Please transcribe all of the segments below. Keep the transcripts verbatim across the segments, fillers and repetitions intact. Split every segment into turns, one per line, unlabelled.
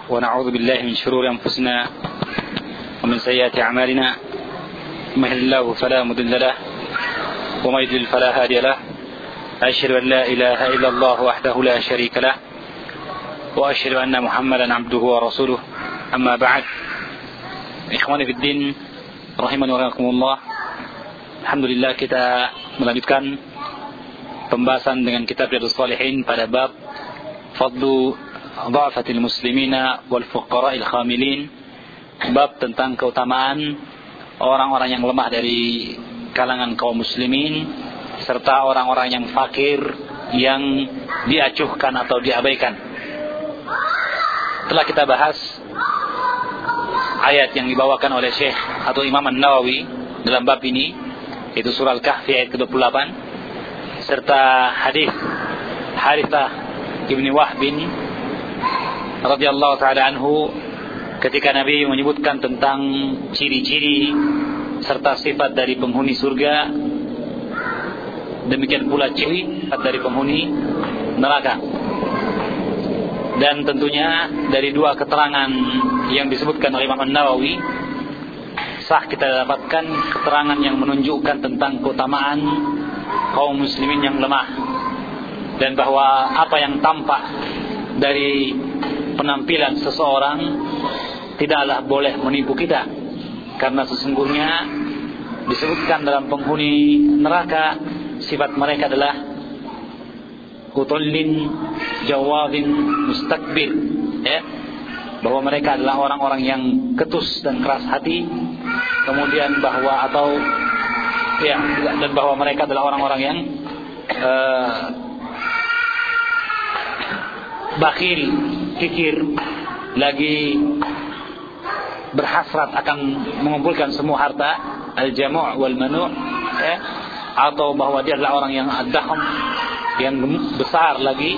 ونعوذ بالله من شرور أنفسنا ومن سيئات أعمالنا من يهده الله فلا مضل له ومن يضلل فلا هادي له أشهد أن لا إله إلا الله وحده لا شريك له وأشهد أن محمدا عبده ورسوله أما بعد إخواني في الدين rahimani wa rahimakumullah. Alhamdulillah, kita melanjutkan pembahasan dengan kitab Riyadhus Shalihin pada bab fadlu dha'fatil muslimina wal fuqara'il khamilin, bab tentang keutamaan orang-orang yang lemah dari kalangan kaum muslimin serta orang-orang yang fakir yang diacuhkan atau diabaikan. Telah kita bahas ayat yang dibawakan oleh Syekh atau Imam An-Nawawi dalam bab ini, yaitu surah Al-Kahfi ayat ke dua puluh delapan, serta hadis Harithah ibni Wahbin radhiyallahu taala anhu ketika Nabi menyebutkan tentang ciri-ciri serta sifat dari penghuni surga, demikian pula ciri dari penghuni neraka. Dan tentunya dari dua keterangan yang disebutkan oleh Imam An-Nawawi, sah kita dapatkan keterangan yang menunjukkan tentang keutamaan kaum muslimin yang lemah, dan bahwa apa yang tampak dari penampilan seseorang tidaklah boleh menipu kita, karena sesungguhnya disebutkan dalam penghuni neraka sifat mereka adalah utullin jawadin mustakbir, ya, bahwa mereka adalah orang-orang yang ketus dan keras hati, kemudian bahwa atau ya dan bahwa mereka adalah orang-orang yang uh, bakhil, kikir, lagi berhasrat akan mengumpulkan semua harta, al-jamu' wal manu', ya, atau bahwa dia adalah orang yang ad-dahm, yang besar lagi,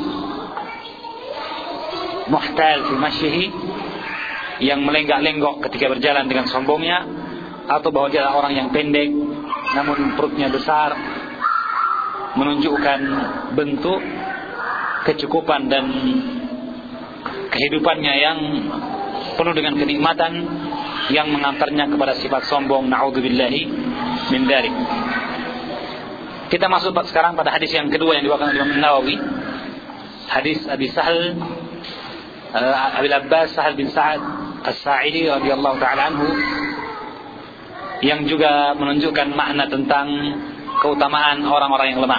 muhtal fi masyihi, yang melenggak-lenggok ketika berjalan dengan sombongnya, atau bahwa dia adalah orang yang pendek namun perutnya besar, menunjukkan bentuk kecukupan dan kehidupannya yang penuh dengan kenikmatan yang mengantarnya kepada sifat sombong. Na'udzubillahi min dzalik. Kita masuk sekarang pada hadis yang kedua yang dibawakan oleh Imam Nawawi, hadis Abi Sahal uh, Abi Abbas Sahal bin Sa'ad As-Sa'idi radhiyallahu ta'ala anhu, yang juga menunjukkan makna tentang keutamaan orang-orang yang lemah.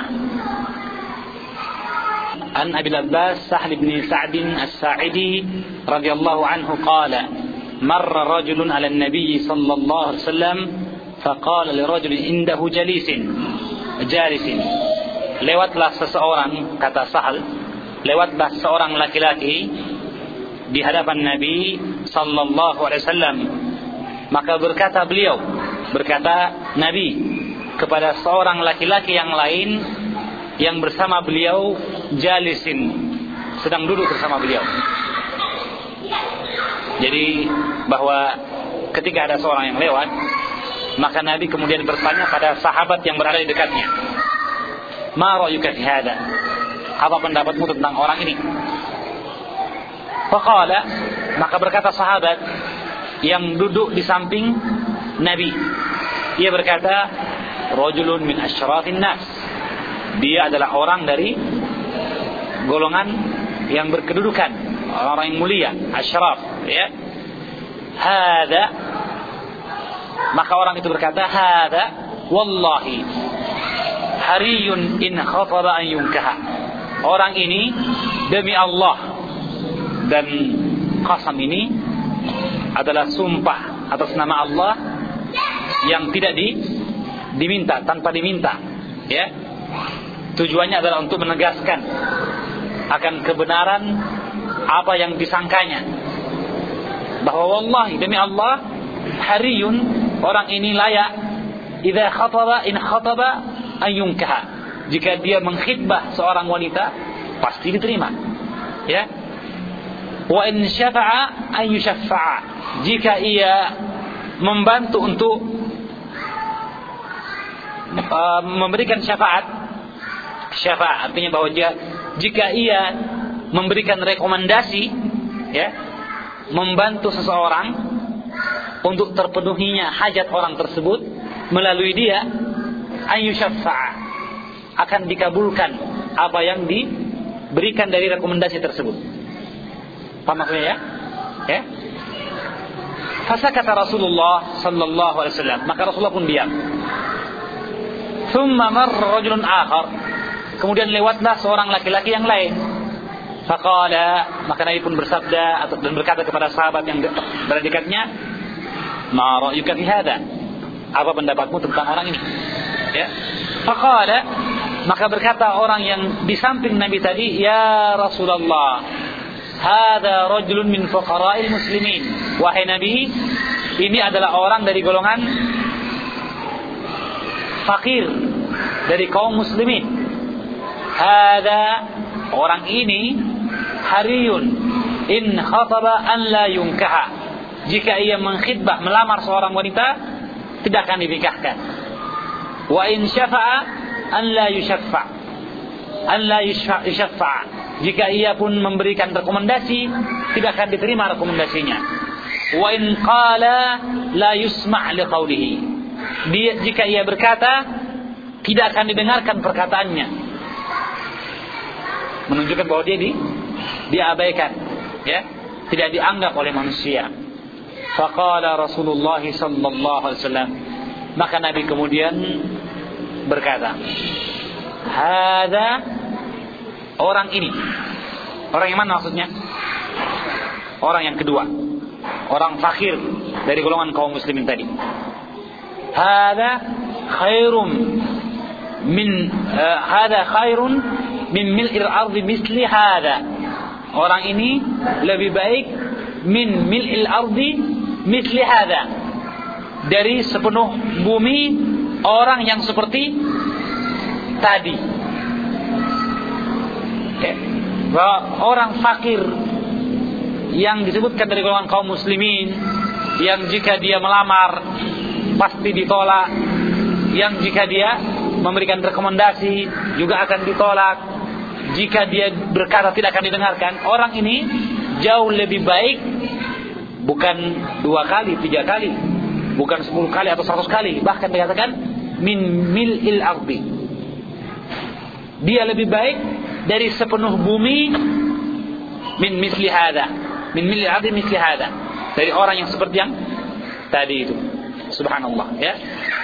An Abi Abbas Sahal bin Sa'ad As-Sa'idi radhiyallahu anhu qala marra rajulun 'ala an-nabiy sallallahu alaihi wasallam faqala li rajulin indahu jalisin jalisin, lewatlah seseorang, kata Sahal, lewatlah seorang laki-laki di hadapan Nabi sallallahu alaihi wasallam, maka berkata beliau, berkata Nabi kepada seorang laki-laki yang lain yang bersama beliau, jalisin, sedang duduk bersama beliau. Jadi bahwa ketika ada seorang yang lewat, maka Nabi kemudian bertanya pada sahabat yang berada di dekatnya, ma ra'yuka fi hada, apa pendapatmu tentang orang ini? Faqala, maka berkata sahabat yang duduk di samping Nabi, ia berkata, rajulun min asyrafin nas, dia adalah orang dari golongan yang berkedudukan, orang yang mulia, asyraf, ya. Hada, maka orang itu berkata, hada wallahi hariyun in khatara an yunkaha, orang ini demi Allah, dan qasam ini adalah sumpah atas nama Allah yang tidak di, diminta, tanpa diminta, ya. Tujuannya adalah untuk menegaskan akan kebenaran apa yang disangkanya, bahwa wallahi demi Allah, hariyun, orang ini layak, idza khataba in khataba an yunkaha, jika dia mengkhitbah seorang wanita pasti diterima, ya. Wa in syafa'a an yushaffa'a, jika ia membantu untuk uh, memberikan syafaat, syafaat artinya bahwa dia, jika ia memberikan rekomendasi, ya, membantu seseorang untuk terpenuhinya hajat orang tersebut melalui dia, ayyushaffa'a, akan dikabulkan apa yang diberikan dari rekomendasi tersebut. Paham maksudnya ya? Ya. Fasakata Rasulullah sallallahu alaihi wasallam, maka Rasulullah pun diam. Thumma marra rajulun akhar, kemudian lewatlah seorang laki-laki yang lain. Faqala, maka Nabi pun bersabda atau dan berkata kepada sahabat yang berada dekatnya, ma ra'yuka fi hadha? Apa pendapatmu tentang orang ini? Ya. Faqala, maka berkata orang yang di samping Nabi tadi, ya Rasulullah, hadha rajulun min fuqara'il muslimin. Wahai Nabi, ini adalah orang dari golongan fakir dari kaum muslimin. Hadha, orang ini, hariyun in khataba an la yunkaha, jika ia mengkhitbah melamar seorang wanita tidak akan dinikahkan. Wa in syafa'a an la yushaffa, an la yushaffa, jika ia pun memberikan rekomendasi tidak akan diterima rekomendasinya. Wa in qala la yusma' li qawlihi, dia jika ia berkata tidak akan didengarkan perkataannya, menunjukkan bahwa dia di diabaikan, ya, tidak dianggap oleh manusia. Faqala Rasulullah sallallahu alaihi wasallam, maka Nabi kemudian berkata, hadza, orang ini, orang yang mana maksudnya? Orang yang kedua, orang fakir dari golongan kaum muslimin tadi. Hadza khairum min uh, hadza khairun min mil'il ardi misli hadza, orang ini lebih baik min mil'il ardi misli hadza, dari sepenuh bumi orang yang seperti tadi. Okay. Bahwa orang fakir yang disebutkan dari golongan kaum muslimin, yang jika dia melamar pasti ditolak, yang jika dia memberikan rekomendasi juga akan ditolak, jika dia berkata tidak akan didengarkan, orang ini jauh lebih baik, bukan dua kali, tiga kali, bukan sepuluh kali atau seratus kali, bahkan dikatakan min mil'il ardi, dia lebih baik dari sepenuh bumi, min misli hada, min mil'il ardi misli hada, dari orang yang seperti yang tadi itu. Subhanallah, ya.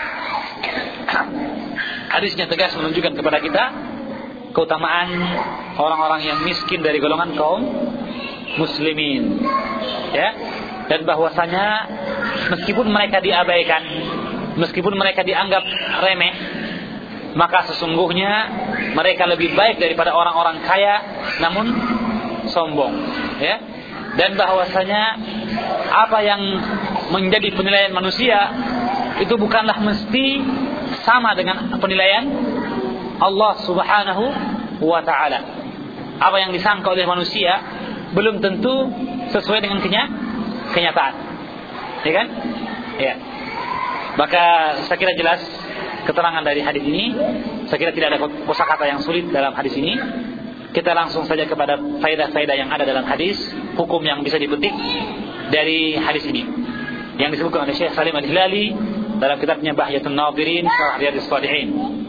Hadisnya tegas menunjukkan kepada kita keutamaan orang-orang yang miskin dari golongan kaum muslimin, ya, dan bahwasanya meskipun mereka diabaikan, meskipun mereka dianggap remeh, maka sesungguhnya mereka lebih baik daripada orang-orang kaya namun sombong, ya. Dan bahwasanya apa yang menjadi penilaian manusia itu bukanlah mesti sama dengan penilaian Allah Subhanahu wa ta'ala. Apa yang disangka oleh manusia belum tentu sesuai dengan kenya, kenyataan, ya kan? Ya. Maka saya kira jelas keterangan dari hadis ini. Saya kira tidak ada kosakata yang sulit dalam hadis ini. Kita langsung saja kepada faedah-faedah yang ada dalam hadis, hukum yang bisa dipetik dari hadis ini yang disebutkan oleh Syekh Salim Al-Hilali dalam kitabnya Bahyatun Nadhirin Syarah Riyadhus Shalihin.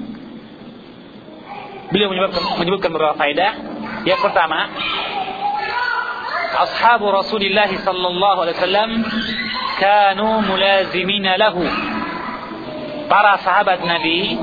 Beliau menyebutkan, menyebutkan beberapa faedah. Yang pertama, ashabu Rasulillah sallallahu alaihi wasallam kanu mulazimina lahu. Para sahabat Nabi,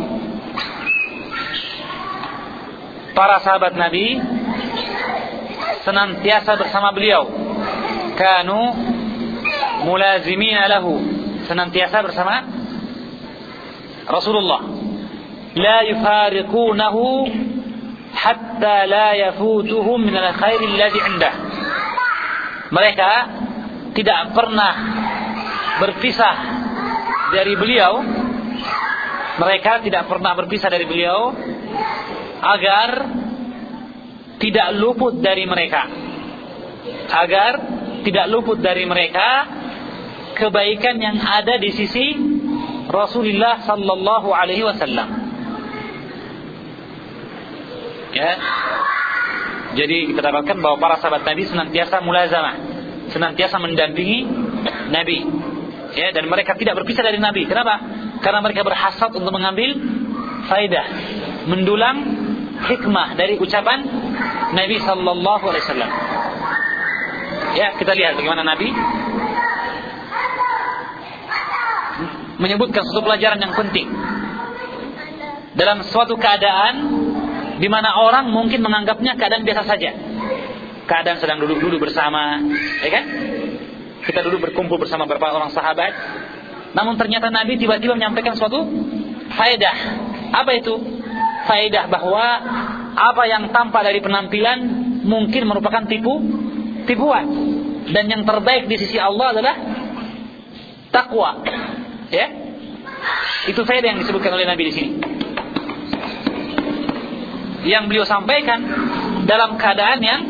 para sahabat Nabi senantiasa bersama beliau. Kanu mulazimina lahu, senantiasa bersama Rasulullah. La yufariqunahu hatta la yafutuhum min al-khair alladhi 'indah. Mereka tidak pernah berpisah dari beliau. Mereka tidak pernah berpisah dari beliau agar tidak luput dari mereka, agar tidak luput dari mereka kebaikan yang ada di sisi Rasulullah sallallahu alaihi wasallam. Ya. Jadi kita dapatkan bahwa para sahabat Nabi senantiasa mulazamah, senantiasa mendampingi Nabi. Ya, dan mereka tidak berpisah dari Nabi. Kenapa? Karena mereka berhasrat untuk mengambil faedah, mendulang hikmah dari ucapan Nabi sallallahu alaihi wasallam. Ya, kita lihat bagaimana Nabi menyebutkan suatu pelajaran yang penting dalam suatu keadaan di mana orang mungkin menganggapnya keadaan biasa saja. Keadaan sedang duduk-duduk bersama, ya kan? Kita duduk berkumpul bersama beberapa orang sahabat. Namun ternyata Nabi tiba-tiba menyampaikan suatu faedah. Apa itu? Faedah bahwa apa yang tampak dari penampilan mungkin merupakan tipu tipuan, dan yang terbaik di sisi Allah adalah takwa. Ya, itu faedah yang disebutkan oleh Nabi di sini. Yang beliau sampaikan dalam keadaan yang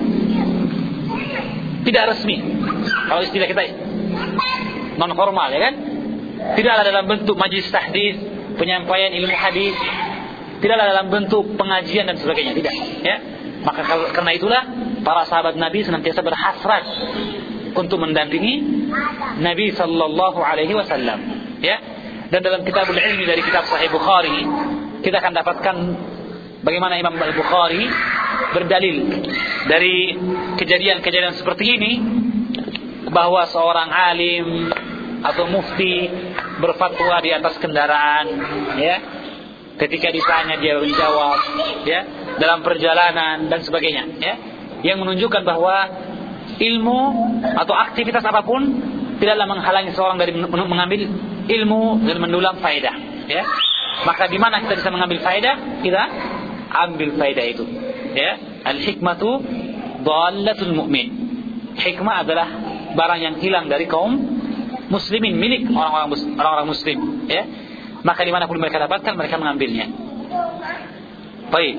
tidak resmi. Kalau istilah kita non formal, ya kan? Tidaklah dalam bentuk majlis tahdits, penyampaian ilmu hadis, tidaklah dalam bentuk pengajian dan sebagainya, tidak. Ya, maka karena itulah para sahabat Nabi senantiasa berhasrat untuk mendampingi Nabi sallallahu alaihi wasallam. Ya, dan dalam kitabul ilmi dari kitab Sahih Bukhari kita akan dapatkan bagaimana Imam Al-Bukhari berdalil dari kejadian-kejadian seperti ini, bahwa seorang alim atau mufti berfatwa di atas kendaraan, ya, ketika ditanya dia menjawab, ya, dalam perjalanan dan sebagainya, ya, yang menunjukkan bahwa ilmu atau aktivitas apapun tidaklah menghalangi seorang dari mengambil ilmu dan mendulang faedah, ya. Maka di mana kita bisa mengambil faedah, kita ambil faedah itu, ya. Al-hikmatu dhallatul mu'min. Hikmah adalah barang yang hilang dari kaum muslimin, milik orang-orang orang-orang muslim, ya. Maka dimanapun mereka dapatkan, mereka mengambilnya. Baik.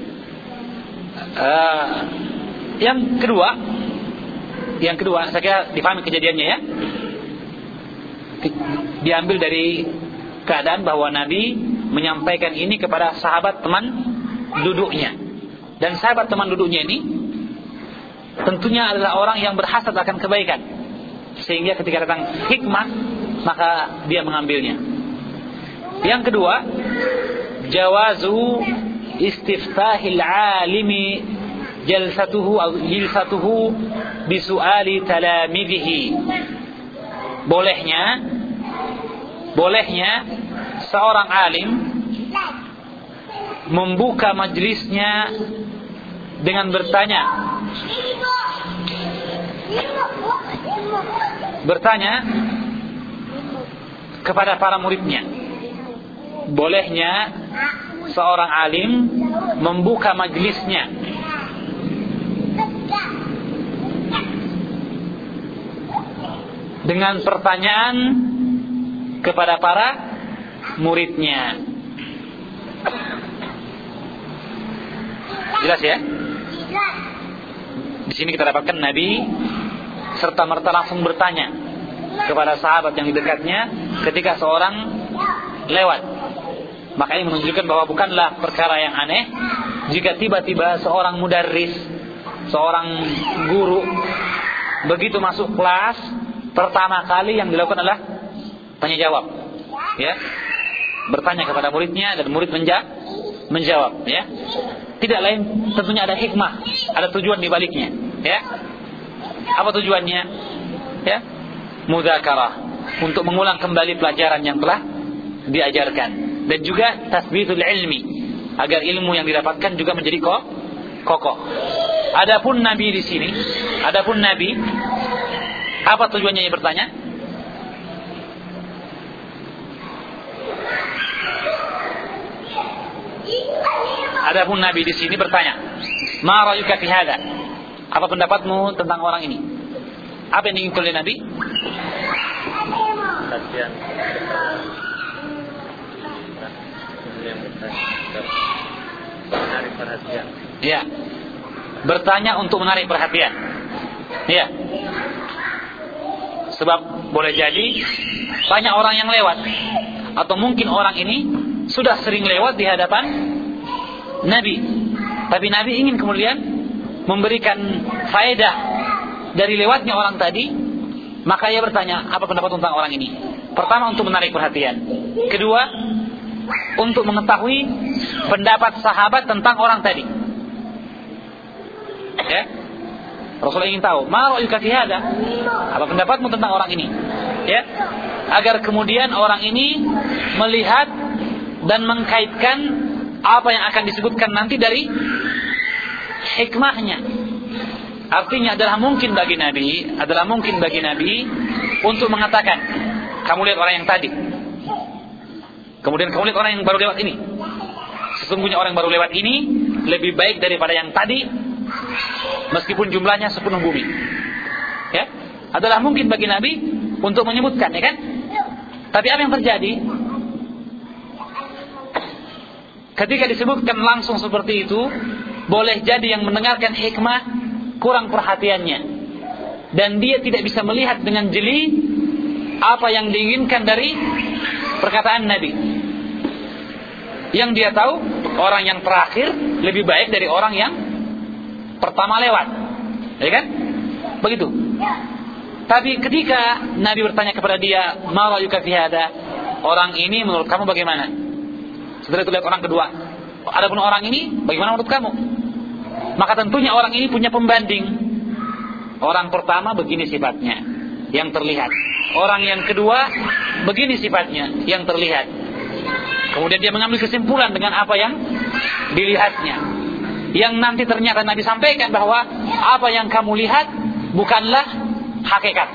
Uh, yang kedua, yang kedua, saya kira dipahami kejadiannya, ya. Diambil dari keadaan bahwa Nabi menyampaikan ini kepada sahabat teman duduknya, dan sahabat teman duduknya ini tentunya adalah orang yang berhasad akan kebaikan, sehingga ketika datang hikmah maka dia mengambilnya. Yang kedua, jawazu istiftahil alimi jalsatuhu atau jilsatuhu bisuali talamidhihi. Bolehnya bolehnya seorang alim membuka majlisnya dengan bertanya bertanya kepada para muridnya. Bolehnya seorang alim membuka majlisnya dengan pertanyaan kepada para muridnya. Jelas, ya? Di sini kita dapatkan Nabi serta merta langsung bertanya kepada sahabat yang di dekatnya ketika seorang lewat. Maka ini menunjukkan bahwa bukanlah perkara yang aneh jika tiba-tiba seorang mudarris, seorang guru, begitu masuk kelas, pertama kali yang dilakukan adalah tanya jawab, ya, bertanya kepada muridnya dan murid menja- menjawab, ya. Tidak lain tentunya ada hikmah, ada tujuan di baliknya, ya. Apa tujuannya? Ya, mudzakarah, untuk mengulang kembali pelajaran yang telah diajarkan, dan juga tasbithul ilmi, agar ilmu yang didapatkan juga menjadi kokoh. Adapun Nabi di sini, adapun Nabi, apa tujuannya dia bertanya? Adapun Nabi di sini bertanya, "Ma ra'yuka fi hadha?" Apa pendapatmu tentang orang ini? Apa yang diinginkan oleh Nabi?
Perhatian. Menarik perhatian.
Ya. Bertanya untuk menarik perhatian. Ya. Sebab boleh jadi banyak orang yang lewat, atau mungkin orang ini sudah sering lewat di hadapan Nabi, tapi Nabi ingin kemudian memberikan faedah dari lewatnya orang tadi, maka ia bertanya, apa pendapat tentang orang ini? Pertama, untuk menarik perhatian. Kedua, untuk mengetahui pendapat sahabat tentang orang tadi. Ya, Rasulullah ingin tahu, ma ra'yuka fi hada? Apa pendapatmu tentang orang ini? Ya, agar kemudian orang ini melihat dan mengkaitkan apa yang akan disebutkan nanti dari hikmahnya. Artinya adalah mungkin bagi Nabi, adalah mungkin bagi Nabi untuk mengatakan, kamu lihat orang yang tadi, kemudian kamu lihat orang yang baru lewat ini. Sesungguhnya orang yang baru lewat ini lebih baik daripada yang tadi, meskipun jumlahnya sepenuh bumi. Ya, adalah mungkin bagi Nabi untuk menyebutkan, ya kan? Tapi apa yang terjadi? Ketika disebutkan langsung seperti itu, boleh jadi yang mendengarkan hikmah kurang perhatiannya, dan dia tidak bisa melihat dengan jeli apa yang diinginkan dari perkataan Nabi. Yang dia tahu, orang yang terakhir lebih baik dari orang yang pertama lewat, ya kan? Begitu. Tapi ketika Nabi bertanya kepada dia, ma ra'yuka fi hada? Orang ini menurut kamu bagaimana? Setelah itu lihat orang kedua, adapun orang ini bagaimana menurut kamu? Maka tentunya orang ini punya pembanding. Orang pertama begini sifatnya, yang terlihat. Orang yang kedua begini sifatnya, yang terlihat. Kemudian dia mengambil kesimpulan dengan apa yang dilihatnya. Yang nanti ternyata Nabi sampaikan bahwa apa yang kamu lihat bukanlah hakikat,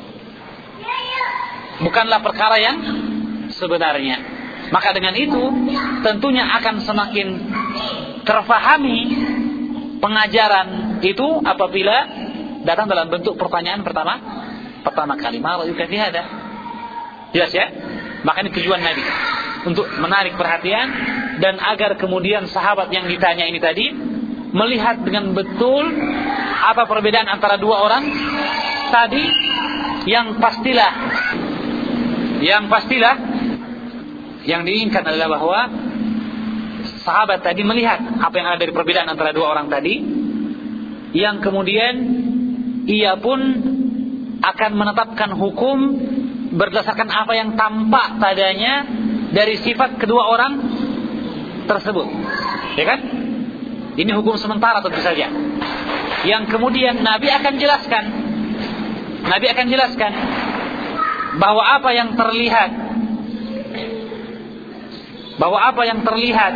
bukanlah perkara yang sebenarnya. Maka dengan itu tentunya akan semakin terfahami pengajaran itu apabila datang dalam bentuk pertanyaan pertama pertama kali, ma ra'yuka fi hada? Jelas ya? Maka ini tujuan Nabi, untuk menarik perhatian dan agar kemudian sahabat yang ditanya ini tadi melihat dengan betul apa perbedaan antara dua orang tadi. Yang pastilah yang pastilah yang diinginkan adalah bahwa sahabat tadi melihat apa yang ada dari perbedaan antara dua orang tadi, yang kemudian ia pun akan menetapkan hukum berdasarkan apa yang tampak padanya dari sifat kedua orang tersebut, ya kan? Ini hukum sementara tentu saja, yang kemudian Nabi akan jelaskan Nabi akan jelaskan bahwa apa yang terlihat bahwa apa yang terlihat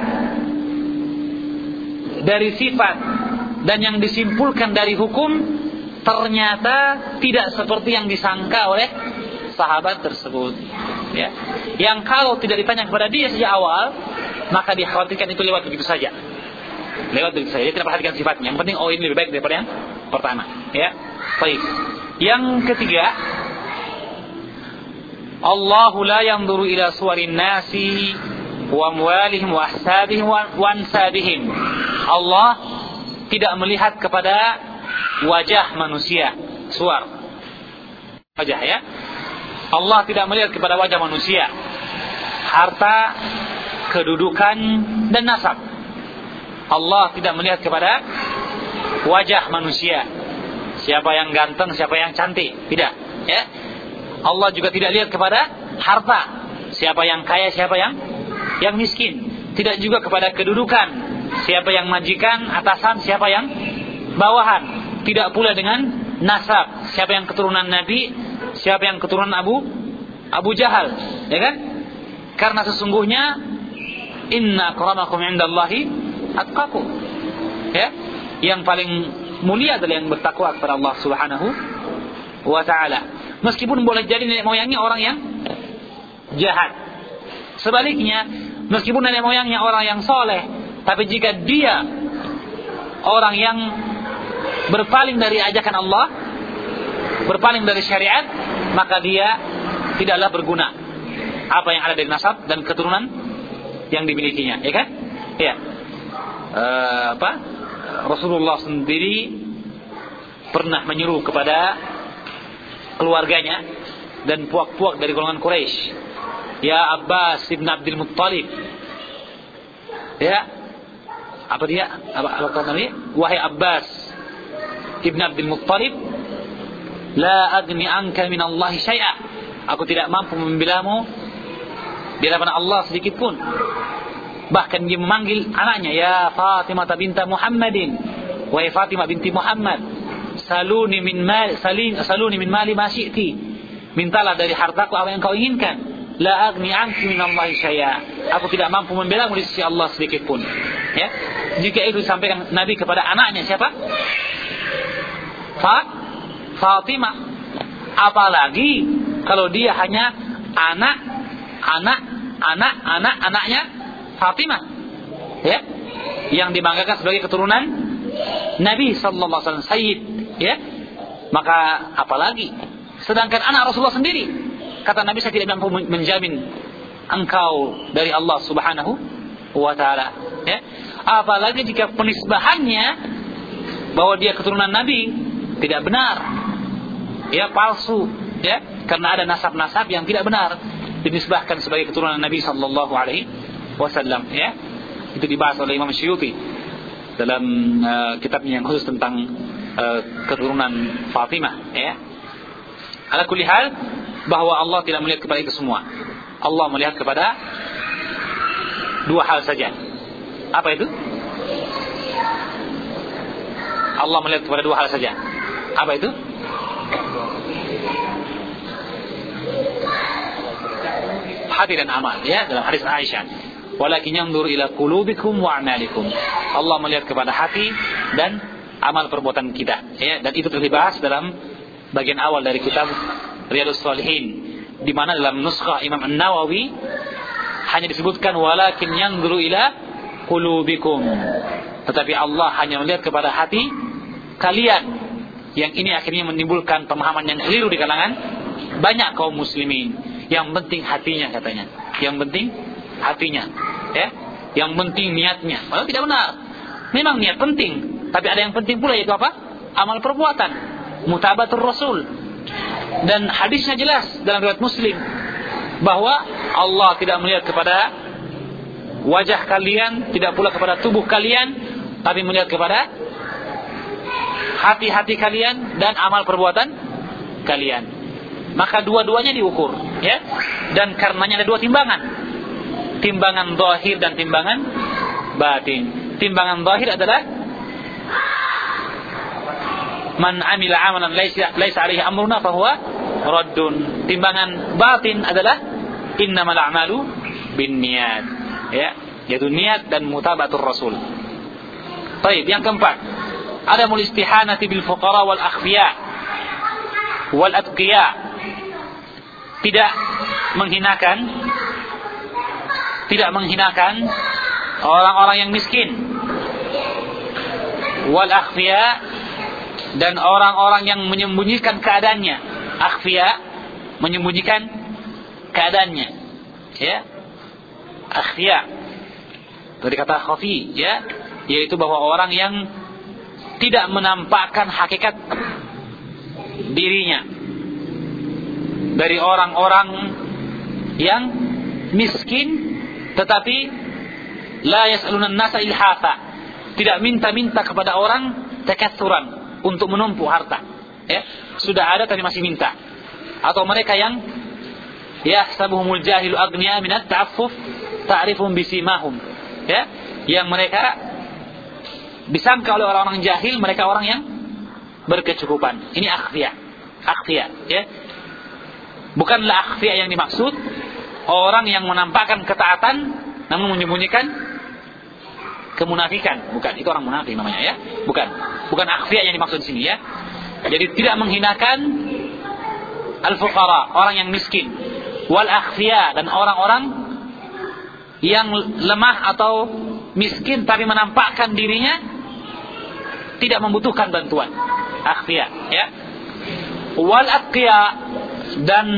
dari sifat dan yang disimpulkan dari hukum ternyata tidak seperti yang disangka oleh sahabat tersebut, ya. Yang kalau tidak ditanya kepada dia sejak awal, maka dikhawatirkan itu lewat begitu saja, lewat begitu saja. Dia tidak perhatikan sifatnya. Yang penting, oh ini lebih baik daripada yang pertama, ya. Baik. Yang ketiga, Allahu la yanzuru ila suwarin nasi wa amwalihim wa ahsabihim wa ansabihim. Allah tidak melihat kepada wajah manusia, suar, wajah, ya. Allah tidak melihat kepada wajah manusia, harta, kedudukan dan nasab. Allah tidak melihat kepada wajah manusia, siapa yang ganteng, siapa yang cantik, tidak, ya. Allah juga tidak lihat kepada harta, siapa yang kaya, siapa yang yang miskin. Tidak juga kepada kedudukan, siapa yang majikan, atasan, siapa yang bawahan. Tidak pula dengan nasab, siapa yang keturunan Nabi, siapa yang keturunan Abu Abu Jahal, ya kan? Karena sesungguhnya inna akramakum indallahi atqakum, ya. Yang paling mulia adalah yang bertakwa kepada Allah Subhanahu wa taala. Meskipun boleh jadi nenek moyangnya orang yang jahat. Sebaliknya, meskipun nenek moyangnya orang yang soleh, tapi jika dia orang yang berpaling dari ajakan Allah, berpaling dari syariat, maka dia tidaklah berguna apa yang ada dari nasab dan keturunan yang dimilikinya, ya kan? Ya. Uh, apa? Rasulullah sendiri pernah menyuruh kepada keluarganya dan puak-puak dari golongan Quraisy, ya Abbas ibn Abdul Muttalib, ya, apa dia? Apa, apa namanya? Wahai Abbas ibn Abdul Muttalib, la agni anka minallahi syai'a. Aku tidak mampu membelamu di hadapan Allah sedikit pun. Bahkan dia memanggil anaknya, ya Fatimah binta Muhammadin, wahai Fatimah binti Muhammad, saluni min mal salin saluni min mali ma syi'ti. Mintalah dari hartaku apa yang kau inginkan. La agni anki minallahi syai'a. Aku tidak mampu membelamu di sisi Allah sedikit pun. Ya. Jika itu disampaikan Nabi kepada anaknya siapa? Fa Fatimah. Apalagi kalau dia hanya anak anak anak anak anaknya Fatimah. Ya. Yang dibanggakan sebagai keturunan Nabi sallallahu alaihi wasallam, sayyid, ya. Maka apalagi sedangkan anak Rasulullah sendiri, kata Nabi, saya tidak mampu menjamin engkau dari Allah Subhanahu wa taala, ya. Apalagi jika penisbahannya bahwa dia keturunan Nabi tidak benar, ya, palsu, ya, karena ada nasab-nasab yang tidak benar dinisbahkan sebagai keturunan Nabi sallallahu alaihi wasallam, ya. Itu dibahas oleh Imam Syuuti dalam uh, kitabnya yang khusus tentang uh, keturunan Fatimah, ya. Ala kulli hal, bahwa Allah tidak melihat kepada itu semua. Allah melihat kepada dua hal saja. Apa itu? Allah melihat kepada dua hal saja. Apa itu? Hati dan amal, ya, dalam hadis Aisyah. Walakin yanzur ila qulubikum wa a'malikum. Allah melihat kepada hati dan amal perbuatan kita, ya, dan itu terbahas dalam bagian awal dari kitab Riyadhus Shalihin, di mana dalam nuskhah Imam An-Nawawi hanya disebutkan walakin yanzuru ila qulubikum, tetapi Allah hanya melihat kepada hati kalian. Yang ini akhirnya menimbulkan pemahaman yang keliru di kalangan banyak kaum muslimin. Yang penting hatinya, katanya. Yang penting hatinya, ya. Yang penting niatnya. Padahal tidak benar. Memang niat penting, tapi ada yang penting pula, yaitu apa? Amal perbuatan, mutabatur Rasul. Dan hadisnya jelas dalam riwayat Muslim bahwa Allah tidak melihat kepada wajah kalian, tidak pula kepada tubuh kalian, tapi melihat kepada hati-hati kalian dan amal perbuatan kalian. Maka dua-duanya diukur, ya. Dan karenanya ada dua timbangan. Timbangan zahir dan timbangan batin. Timbangan zahir adalah man amila amalan laisa laisa alaihi amruna fahuwa raddun. Timbangan batin adalah innamal a'malu binniyat, ya, yaitu niat dan mutabatur Rasul. Baik, yang keempat, adamul istihanati bil fuqara wal akhfiya wal atqiya. Tidak menghinakan tidak menghinakan orang-orang yang miskin, wal akhfiya, dan orang-orang yang menyembunyikan keadaannya. Akhfiya, menyembunyikan keadaannya, ya. Akhfiya dari kata khafi, ya, yaitu bahwa orang yang tidak menampakkan hakikat dirinya. Dari orang-orang yang miskin tetapi la yas'aluna an-nasa ilhafa, tidak minta-minta kepada orang takatsuran untuk menumpuk harta, ya. Sudah ada tapi masih minta. Atau mereka yang yahsabuhumul jahilu aghniya min at-ta'affuf ta'rifuhum bisimahum, ya, yang mereka disangka oleh orang-orang jahil mereka orang yang berkecukupan. Ini akhfiya. Akhfiya, ya. Bukanlah akhfiya yang dimaksud orang yang menampakkan ketaatan namun menyembunyikan kemunafikan. Bukan, itu orang munafik namanya, ya. Bukan. Bukan akhfiya yang dimaksud di sini, ya. Jadi tidak menghinakan al-fuqara, orang yang miskin, wal akhfiya, dan orang-orang yang lemah atau miskin tapi menampakkan dirinya tidak membutuhkan bantuan. Akhfiya, ya. Wal atqiya, dan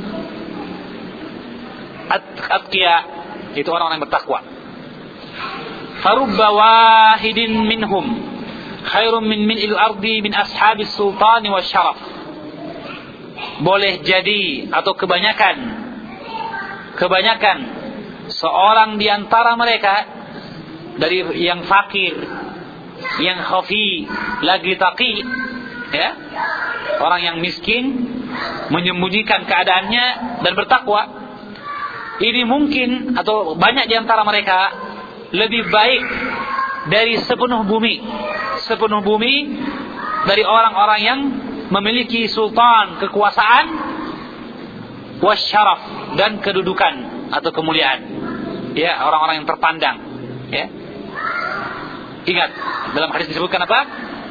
atqiya itu orang-orang yang bertakwa. Farubba wahidin minhum khairum min mil'il ardi min ashabis sultani wasyaraf. Boleh jadi atau kebanyakan kebanyakan seorang di antara mereka dari yang fakir, yang khafi, lagi taqi, ya, orang yang miskin menyembunyikan keadaannya dan bertakwa. Ini mungkin atau banyak di antara mereka lebih baik dari sepenuh bumi. Sepenuh bumi dari orang-orang yang memiliki sultan, kekuasaan, wasyaraf, dan kedudukan atau kemuliaan. Ya, orang-orang yang terpandang. Ya. Ingat, dalam hadis disebutkan apa?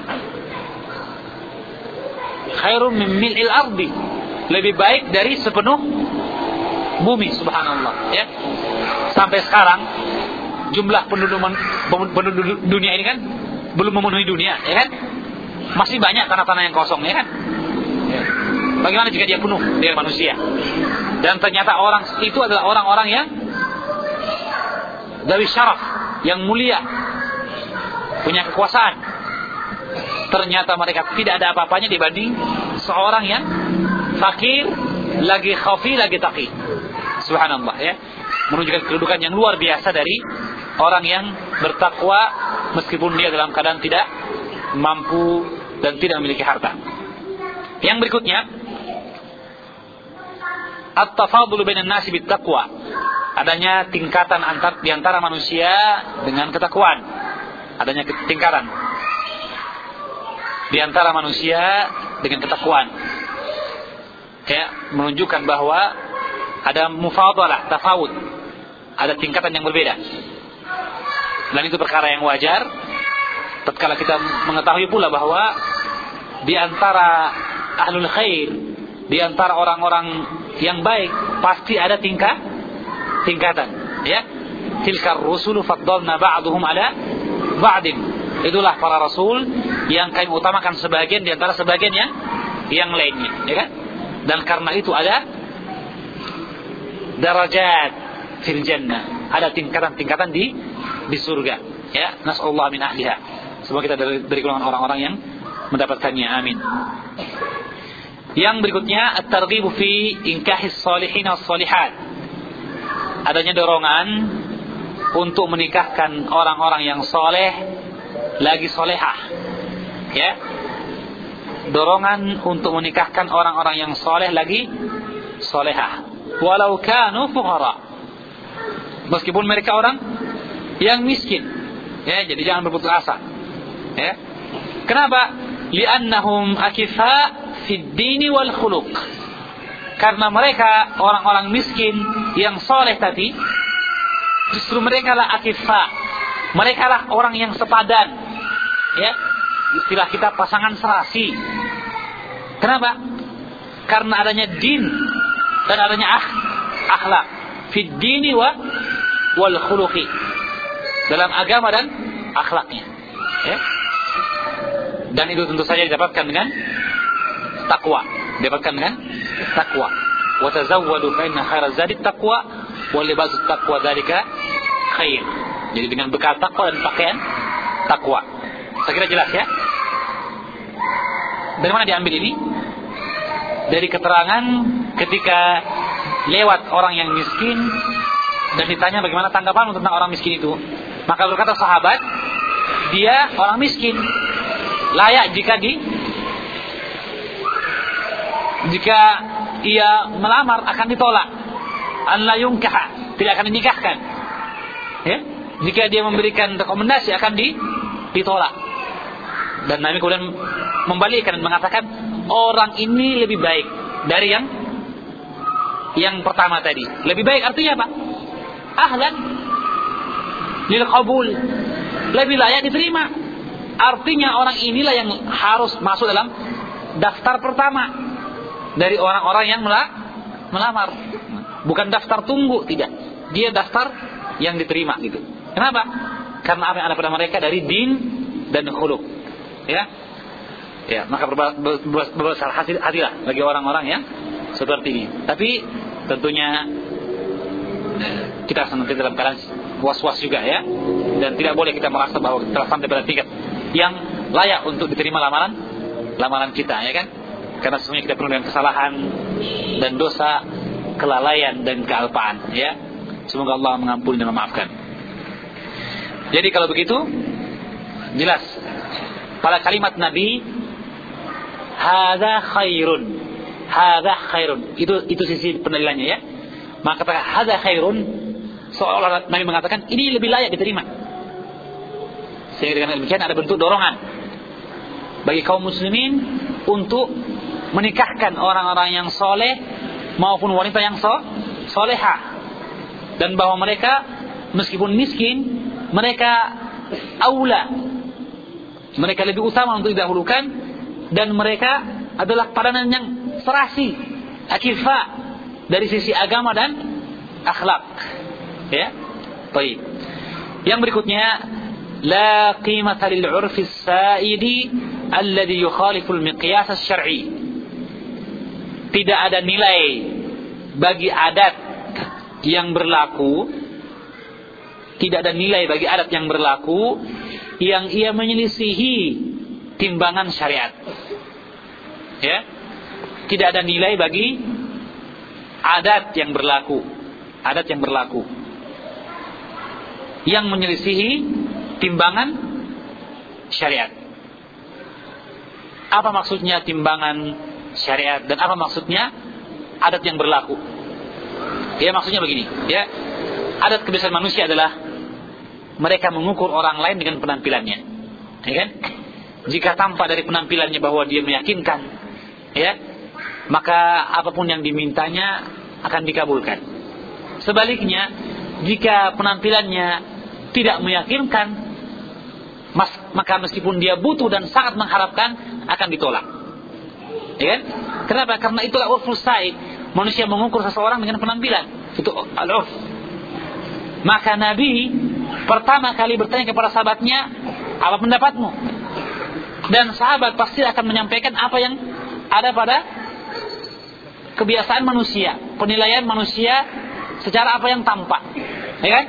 Khairun min mil'il ardi. Lebih baik dari sepenuh bumi, subhanallah. Ya. Sampai sekarang jumlah penduduk penduduk dunia ini kan belum memenuhi dunia, ya kan? Masih banyak tanah-tanah yang kosong, ya kan? Ya. Bagaimana jika dia penuh dengan manusia? Dan ternyata orang itu adalah orang-orang yang dari syaraf, yang mulia, punya kekuasaan. Ternyata mereka tidak ada apa-apanya dibanding seorang yang fakir, lagi khafi, lagi taqi. Subhanallah, ya. Menunjukkan kedudukan yang luar biasa dari orang yang bertakwa meskipun dia dalam keadaan tidak mampu dan tidak memiliki harta. Yang berikutnya, at-tafadulu bainan nasi bittaqwa. Adanya tingkatan antar di antara manusia dengan ketakwaan. Adanya tingkatan di antara manusia dengan ketakwaan. Ya, menunjukkan bahwa ada mufadalah, tafawud. Ada tingkatan yang berbeda. Dan itu perkara yang wajar tatkala kita mengetahui pula bahwa di antara ahlul khair, di antara orang-orang yang baik pasti ada tingkat tingkatan, ya. Tilkar rusulu faddalna ba'dhum ala ba'din. Itulah para rasul yang kami utamakan sebagian di antara sebagian yang yang lainnya, ya kan? Dan karena itu ada darajat fil jannah, ada tingkatan-tingkatan di di surga, ya. Nasallahu min ahliha. Semoga kita dari, dari golongan orang-orang yang mendapatkannya, amin. Yang berikutnya, at-targhibu fi inkahis salihin was salihat. Adanya dorongan untuk menikahkan orang-orang yang soleh lagi solehah, ya. Dorongan untuk menikahkan orang-orang yang soleh lagi solehah, walau kanu fuqara, meskipun mereka orang yang miskin, ya. Jadi jangan berputus asa, ya. Kenapa? Li'annahum akifa fid dini wal khuluq. Karena mereka orang-orang miskin yang soleh tadi, justru mereka lah akifa, mereka lah orang yang sepadan, ya. Istilah kita pasangan serasi. Kenapa? Karena adanya din dan adanya ah, akhlak fid dini wa wal khuluqi, dalam agama dan akhlaknya, ya. Dan itu tentu saja didapatkan dengan takwa, didapatkan dengan takwa. Wa tazawwadu fa inna khairaz zadi taqwa wa libasut taqwa dzalika khair. Jadi dengan bekal takwa dan pakaian takwa. Saya kira jelas, ya. Dari mana diambil ini? Dari keterangan ketika lewat orang yang miskin dan ditanya bagaimana tanggapanmu tentang orang miskin itu. Maka berkata sahabat, dia orang miskin, layak jika di jika ia melamar akan ditolak, an la yunkah, tidak akan dinikahkan, ya. Jika dia memberikan rekomendasi akan di, ditolak. Dan Nabi kemudian membalikkan dan mengatakan orang ini lebih baik dari yang yang pertama tadi. Lebih baik artinya apa? Ahlan lil qabul, lebih layak diterima. Artinya orang inilah yang harus masuk dalam daftar pertama dari orang-orang yang melamar. Bukan daftar tunggu, tidak. Dia daftar yang diterima gitu. Kenapa? Karena apa yang ada pada mereka dari din dan khuluq, ya. Ya, maka berbesar hatilah bagi orang-orang yang seperti ini. Tapi tentunya kita harus nanti dalam keadaan was-was juga, ya. Dan tidak boleh kita merasa bahwa telah sampai pada tingkat yang layak untuk diterima lamaran lamaran kita, ya kan? Karena sesungguhnya kita penuh dengan kesalahan dan dosa, kelalaian dan kealpaan, ya. Semoga Allah mengampuni dan memaafkan. Jadi kalau begitu jelas pada kalimat Nabi hadza khairun. Hadza khairun. Itu itu sisi penilaiannya ya. Maka kata hadza khairun, seolah Nabi mengatakan ini lebih layak diterima. Sehingga dengan demikian ada bentuk dorongan bagi kaum muslimin untuk menikahkan orang-orang yang soleh maupun wanita yang so, solehah, dan bahwa mereka meskipun miskin mereka aula, mereka lebih utama untuk didahulukan, dan mereka adalah padanan yang serasi, akifa dari sisi agama dan akhlak. Ya, baik. Yang berikutnya, la qimata lil 'urfi as-sa'idi alladhi yukhalifu al-miqyas asy-syar'i. Tidak ada nilai bagi adat yang berlaku, tidak ada nilai bagi adat yang berlaku yang ia menyelisihi timbangan syariat. Ya, tidak ada nilai bagi adat yang berlaku, adat yang berlaku yang menyelisihi timbangan syariat. Apa maksudnya timbangan syariat dan apa maksudnya adat yang berlaku? Ya, maksudnya begini, ya. Adat kebiasaan manusia adalah mereka mengukur orang lain dengan penampilannya. Ya kan? Jika tampak dari penampilannya bahwa dia meyakinkan, ya, maka apapun yang dimintanya akan dikabulkan. Sebaliknya, jika penampilannya tidak meyakinkan, mas, maka meskipun dia butuh dan sangat mengharapkan, akan ditolak. Ya kan? Kenapa? Karena itulah urfus sa'id. Manusia mengukur seseorang dengan penampilan. Itu al-urf. Maka Nabi pertama kali bertanya kepada sahabatnya, apa pendapatmu? Dan sahabat pasti akan menyampaikan apa yang ada pada kebiasaan manusia, penilaian manusia secara apa yang tampak. Ya kan?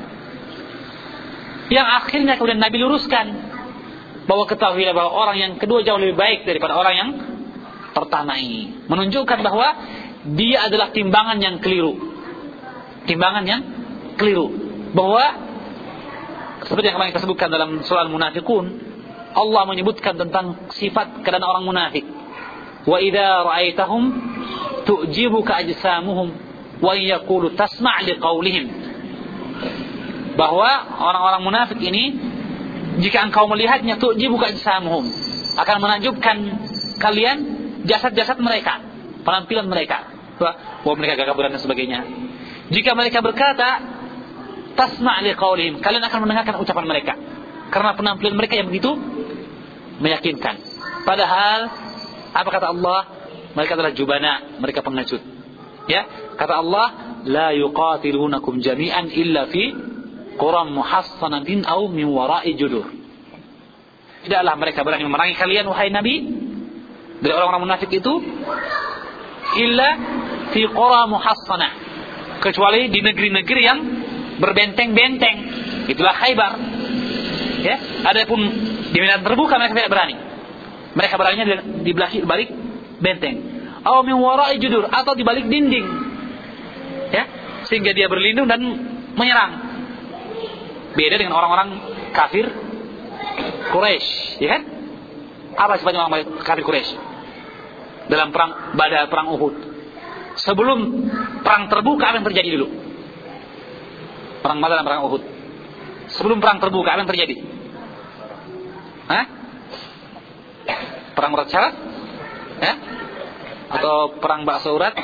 Yang akhirnya kemudian Nabi luruskan bahwa ketahuilah bahwa orang yang kedua jauh lebih baik daripada orang yang pertama ini, menunjukkan bahwa dia adalah timbangan yang keliru, timbangan yang keliru. Bahwa seperti yang kemarin kita sebutkan dalam surah Al-Munafiqun, Allah menyebutkan tentang sifat keadaan orang munafik. Wa idza ra'aitahum tu'jibuka ajsamuhum wa yaqulu tasma' liqaulihim. Bahwa orang-orang munafik ini, jika engkau melihatnya, tu'jibuka ajsamuhum, akan menakjubkan kalian jasad-jasad mereka, penampilan mereka, bahwa mereka gagah berani dan sebagainya. Jika mereka berkata tasma' liqaulihim, kalian akan mendengarkan ucapan mereka, karena penampilan mereka yang begitu meyakinkan. Padahal apa kata Allah? Mereka adalah jubana, mereka pengecut. Ya, kata Allah, la yuqatilunakum jami'an illa fi quram muhassanatin aw min wara'i judur. Tidaklah mereka berani memerangi kalian wahai Nabi dari orang-orang munafik itu illa fi qura muhassanah, kecuali di negeri-negeri yang berbenteng-benteng. Itulah Khaybar. Ya, adapun di medan terbuka mereka tidak berani. Mereka beraninya di balik benteng. Aw min wara'i judur, atau di balik dinding. Ya, sehingga dia berlindung dan menyerang. Beda dengan orang-orang kafir Quraisy, ya kan? Apa sifatnya orang kafir Quraisy dalam perang pada perang Uhud? Sebelum perang terbuka, apa yang terjadi dulu? Perang Badar dan perang Uhud. Sebelum perang terbuka, apa yang terjadi? Hah? Perang berat syarat? Ya? Atau perang bakso urat?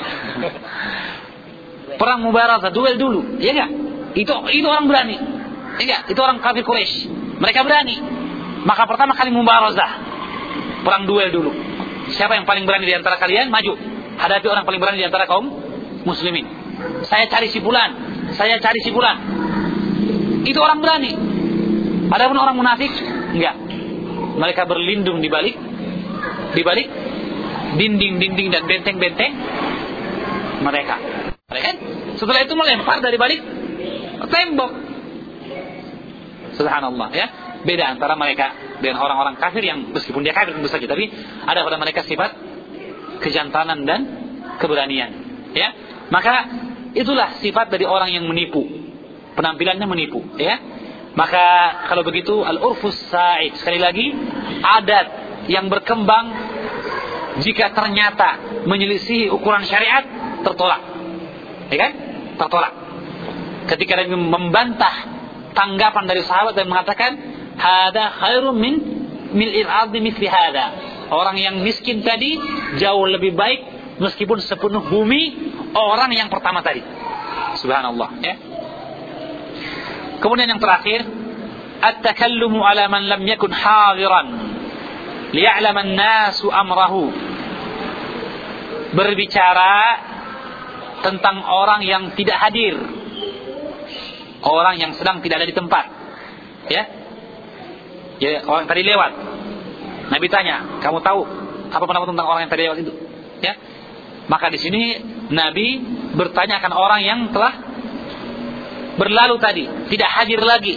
Perang mubarazah, duel dulu, ya enggak? Itu itu orang berani. Ya enggak? Itu orang kafir Quraisy. Mereka berani. Maka pertama kali mubarazah, perang duel dulu. Siapa yang paling berani di antara kalian? Maju. Hadapi orang paling berani di antara kaum muslimin. Saya cari si fulan, saya cari si fulan. Itu orang berani. Adapun orang munafik, enggak. Mereka berlindung di balik di balik dinding-dinding dan benteng-benteng mereka. Mereka setelah itu melempar dari balik tembok. Subhanallah, ya. Beda antara mereka dengan orang-orang kafir yang meskipun dia kafir tentu saja, tapi ada pada mereka sifat kejantanan dan keberanian, ya. Maka itulah sifat dari orang yang menipu. Penampilannya menipu, ya. Maka kalau begitu al-urfus sa'id, sekali lagi, adat yang berkembang jika ternyata menyelisihi ukuran syariat, tertolak. Ya kan? Tertolak. Ketika Nabi membantah tanggapan dari sahabat dan mengatakan, hada khairum min mil'il ardi mithli hada. Orang yang miskin tadi jauh lebih baik meskipun sepenuh bumi orang yang pertama tadi. Subhanallah, ya. Kemudian yang terakhir, at-takallumu ala man lam yakun hadiran liya'lama an-nasu amrahu. Berbicara tentang orang yang tidak hadir, orang yang sedang tidak ada di tempat, ya. Ya, orang tadi lewat. Nabi tanya, kamu tahu apa pendapat tentang orang yang tadi lewat itu? Ya. Maka di sini Nabi bertanya akan orang yang telah berlalu tadi, tidak hadir lagi,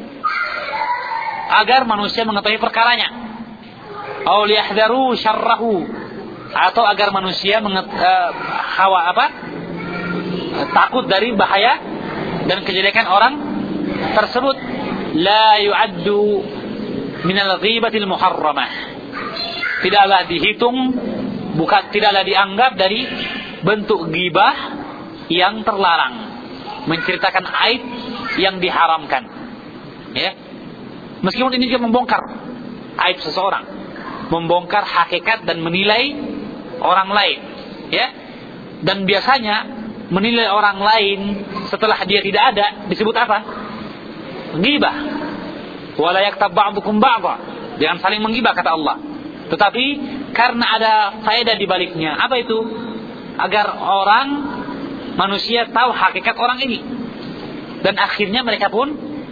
agar manusia mengetahui perkaranya. Aw liyahdharu syarrahu, atau agar manusia menget, uh, hawa apa? takut dari bahaya dan kejelekan orang tersebut. La yu'addu minal ghibatil muharramah, tidaklah dihitung, bukan tidaklah dianggap dari bentuk ghibah yang terlarang, menceritakan aib yang diharamkan, ya. Meskipun ini juga membongkar aib seseorang, membongkar hakikat dan menilai orang lain, ya. Dan biasanya menilai orang lain setelah dia tidak ada disebut apa? Ghibah. Wala yaktab ba'dukum ba'dha, jangan saling menggibah kata Allah. Tetapi karena ada faedah di baliknya, apa itu? Agar orang manusia tahu hakikat orang ini, dan akhirnya mereka pun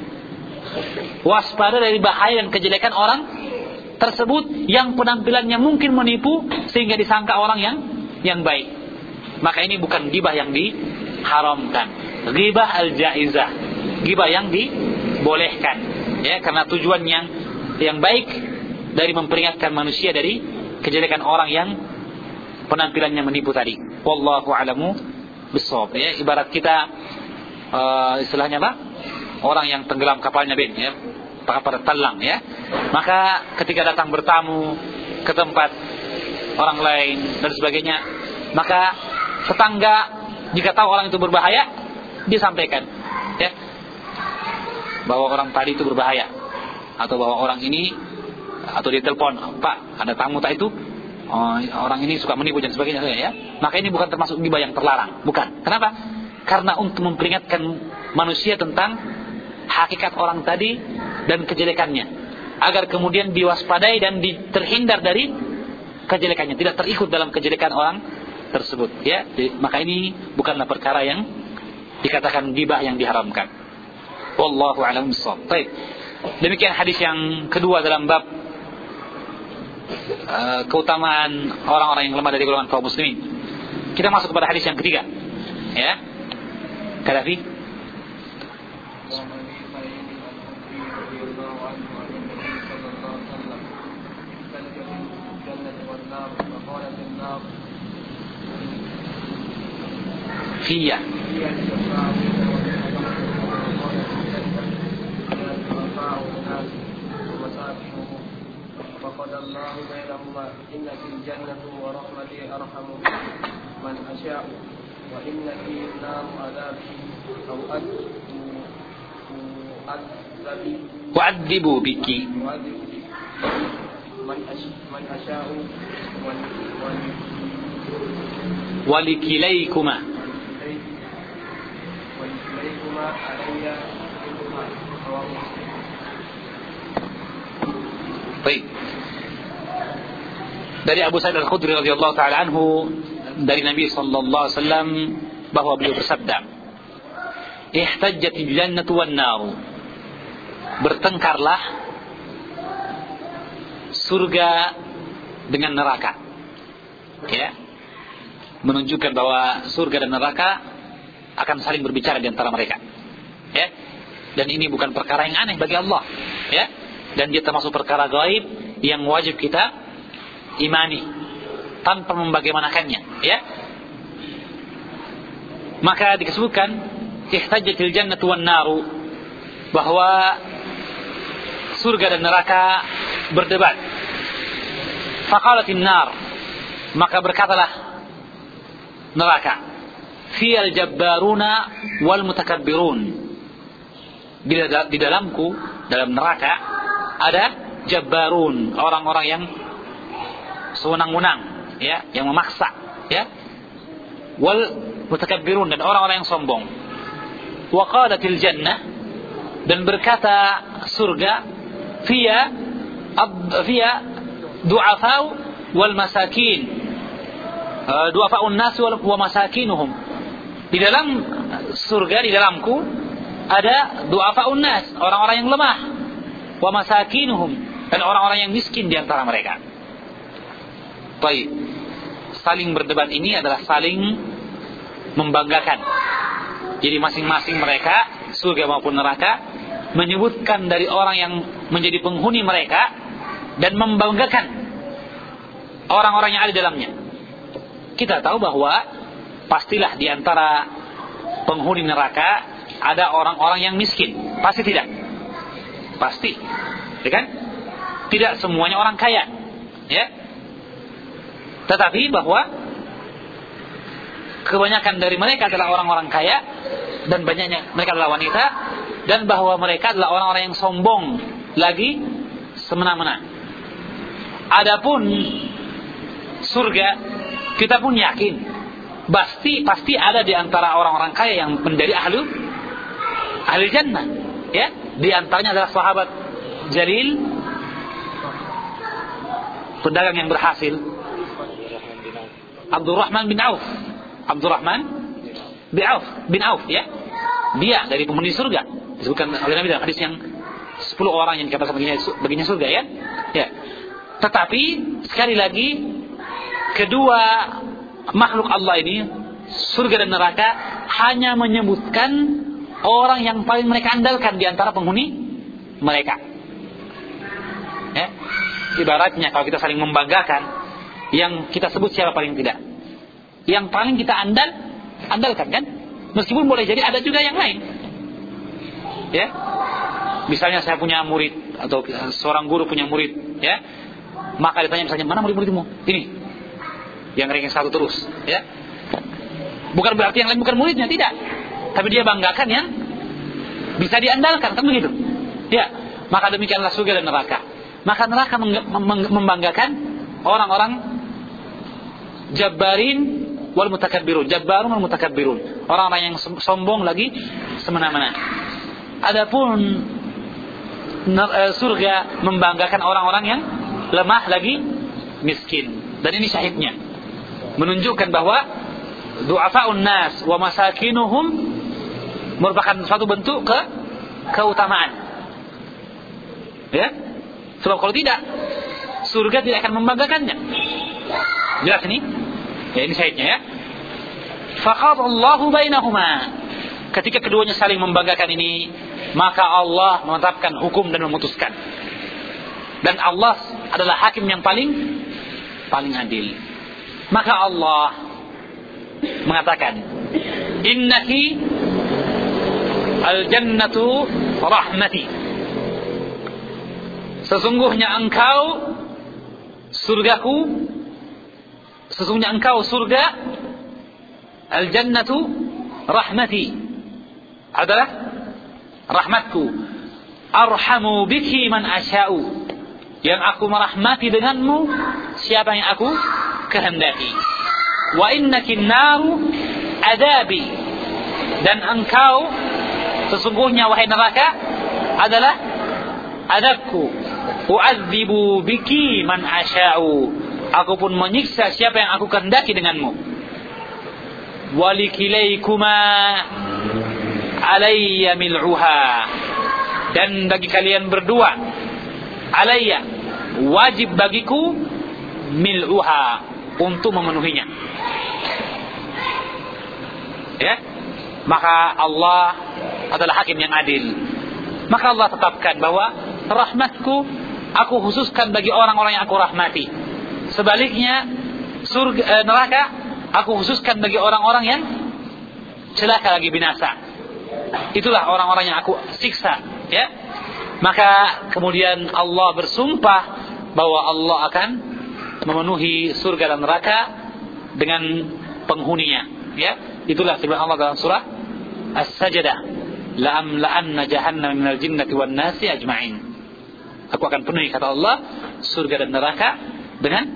waspada dari bahaya dan kejelekan orang tersebut yang penampilannya mungkin menipu sehingga disangka orang yang yang baik. Maka ini bukan ghibah yang diharamkan, ghibah al-jaizah, ghibah yang dibolehkan, ya, karena tujuan yang yang baik dari memperingatkan manusia dari kejelekan orang yang penampilannya menipu tadi. Wallahu a'lamu bissawab. Ya, ibarat kita uh, istilahnya apa? Orang yang tenggelam kapalnya Ben, ya, pada talang, ya. Maka ketika datang bertamu ke tempat orang lain dan sebagainya, maka tetangga jika tahu orang itu berbahaya, disampaikan, ya, bahwa orang tadi itu berbahaya, atau bahwa orang ini, atau dia telepon, Pak, ada tamu tak itu, oh, orang ini suka menipu dan sebagainya, ya. Maka ini bukan termasuk ghibah yang terlarang, bukan. Kenapa? Karena untuk memperingatkan manusia tentang hakikat orang tadi dan kejelekannya, agar kemudian diwaspadai dan terhindar dari kejelekannya, tidak terikut dalam kejelekan orang tersebut, ya. Maka ini bukanlah perkara yang dikatakan ghibah yang diharamkan. Wallahu a'lam bissawab. Baik. Demikian hadis yang kedua dalam bab uh, keutamaan orang-orang yang lemah dari golongan kaum muslimin. Kita masuk kepada hadis yang ketiga. Ya. Kadafi. Fiyah. فقد الله بينهما إن في الجنة ورحمتي أرحم من أشاء وإن في النار عذابي أو أعذبي وعذب بك من أشاء ولكليكما ولكليكما علي Baik. Dari Abu Sa'id Al-Khudri radhiyallahu taala anhu dari Nabi sallallahu alaihi wasallam bahwa beliau bersabda, "Ihtajjatil jannatu wan nar." Bertengkarlah surga dengan neraka. Ya. Menunjukkan bahwa surga dan neraka akan saling berbicara di antara mereka. Ya. Dan ini bukan perkara yang aneh bagi Allah, ya. Dan dia termasuk perkara gaib yang wajib kita imani tanpa membagaimanakannya, ya. Maka disebutkan ihtajjatil jannatu wan naru, bahwa surga dan neraka berdebat. Faqalatin nar, Maka berkatalah neraka, fiyal jabbaruna wal mutakabbirun. Di dalamku, dalam neraka ada jabbarun, orang-orang yang sewenang-wenang, ya, yang memaksa, ya. Wal mutakabbirun, dan orang-orang yang sombong. Wa qalatil jannah, dan berkata surga, fiya fiya du'afau wal masakin, du'afaun nas wa masakinuhum. Di dalam surga, di dalamku ada du'afaun nas, orang-orang yang lemah, wa masakinuhum, dan orang-orang yang miskin di antara mereka. Baik. Saling berdebat ini adalah saling membanggakan. Jadi masing-masing mereka, surga maupun neraka, menyebutkan dari orang yang menjadi penghuni mereka dan membanggakan orang-orang yang ada di dalamnya. Kita tahu bahwa pastilah di antara penghuni neraka ada orang-orang yang miskin. Pasti tidak? Pasti. Ya kan? Tidak semuanya orang kaya. Ya. Tetapi bahwa kebanyakan dari mereka adalah orang-orang kaya, dan banyaknya mereka adalah wanita, dan bahwa mereka adalah orang-orang yang sombong lagi semena-mena. Adapun surga, kita pun yakin pasti pasti ada di antara orang-orang kaya yang menjadi ahlu ahli jannah, ya. Di antaranya adalah sahabat jalil, pedagang yang berhasil, Abdurrahman bin Auf. Abdurrahman bin Auf, bin Auf, ya. Dia dari penghuni surga. Disebutkan oleh Nabi dalam hadis yang sepuluh orang yang dikatakan baginya, baginya surga, ya. Ya. Tetapi sekali lagi, kedua makhluk Allah ini, surga dan neraka, hanya menyebutkan orang yang paling mereka andalkan di antara penghuni mereka. Ya. Ibaratnya kalau kita saling membanggakan, yang kita sebut siapa paling tidak, yang paling kita andal andalkan, kan? Meskipun boleh jadi ada juga yang lain, ya. Misalnya saya punya murid, atau seorang guru punya murid, ya. Maka ditanya misalnya, mana murid-muridmu? Ini yang ranking satu terus, ya. Bukan berarti yang lain bukan muridnya, tidak. Tapi dia banggakan yang bisa diandalkan, kan begitu? Ya. Maka demikianlah surga dan neraka. Maka neraka membanggakan orang-orang jabbarin wal mutakabbirun, jabbarun wal mutakabbirun, orang-orang yang sombong lagi semena-mena. Adapun surga membanggakan orang-orang yang lemah lagi miskin. Dan ini syahidnya menunjukkan bahwa du'afaun nas wa masakinuhum merupakan suatu bentuk ke keutamaan, ya. Sebab kalau tidak, surga tidak akan membanggakannya. Jelas ini? Ya, ini syahidnya, ya. Faqadallahu bainahuma. Ketika keduanya saling membanggakan ini, maka Allah menetapkan hukum dan memutuskan. Dan Allah adalah hakim yang paling paling adil. Maka Allah mengatakan, "Innaki al-jannatu rahmati." Sesungguhnya engkau surgaku, sesungguhnya engkau surga, al-jannatu rahmati, adalah rahmatku. Arhamu biki man asya'u, yang aku merahmati denganmu siapa yang aku kehendaki. Wa innaki naru adabi, dan engkau sesungguhnya wahai neraka adalah adabku. U'adzibu biki man asya'u, aku pun menyiksa siapa yang aku kehendaki denganmu. Walikilaykuma alayya mil'uha, dan bagi kalian berdua, alayya, wajib bagiku, mil'uha, untuk memenuhinya. Ya, maka Allah adalah hakim yang adil. Maka Allah tetapkan bahwa rahmatku aku khususkan bagi orang-orang yang aku rahmati. Sebaliknya surga, eh, neraka aku khususkan bagi orang-orang yang celaka lagi, binasa. Itulah orang-orang yang aku siksa, ya. Maka kemudian Allah bersumpah bahwa Allah akan memenuhi surga dan neraka dengan penghuninya. Ya, itulah firman Allah dalam surah As-Sajdah, la'am la'anna jahannam minal jinnati wan nasi ajma'in. Aku akan penuhi, kata Allah, surga dan neraka dengan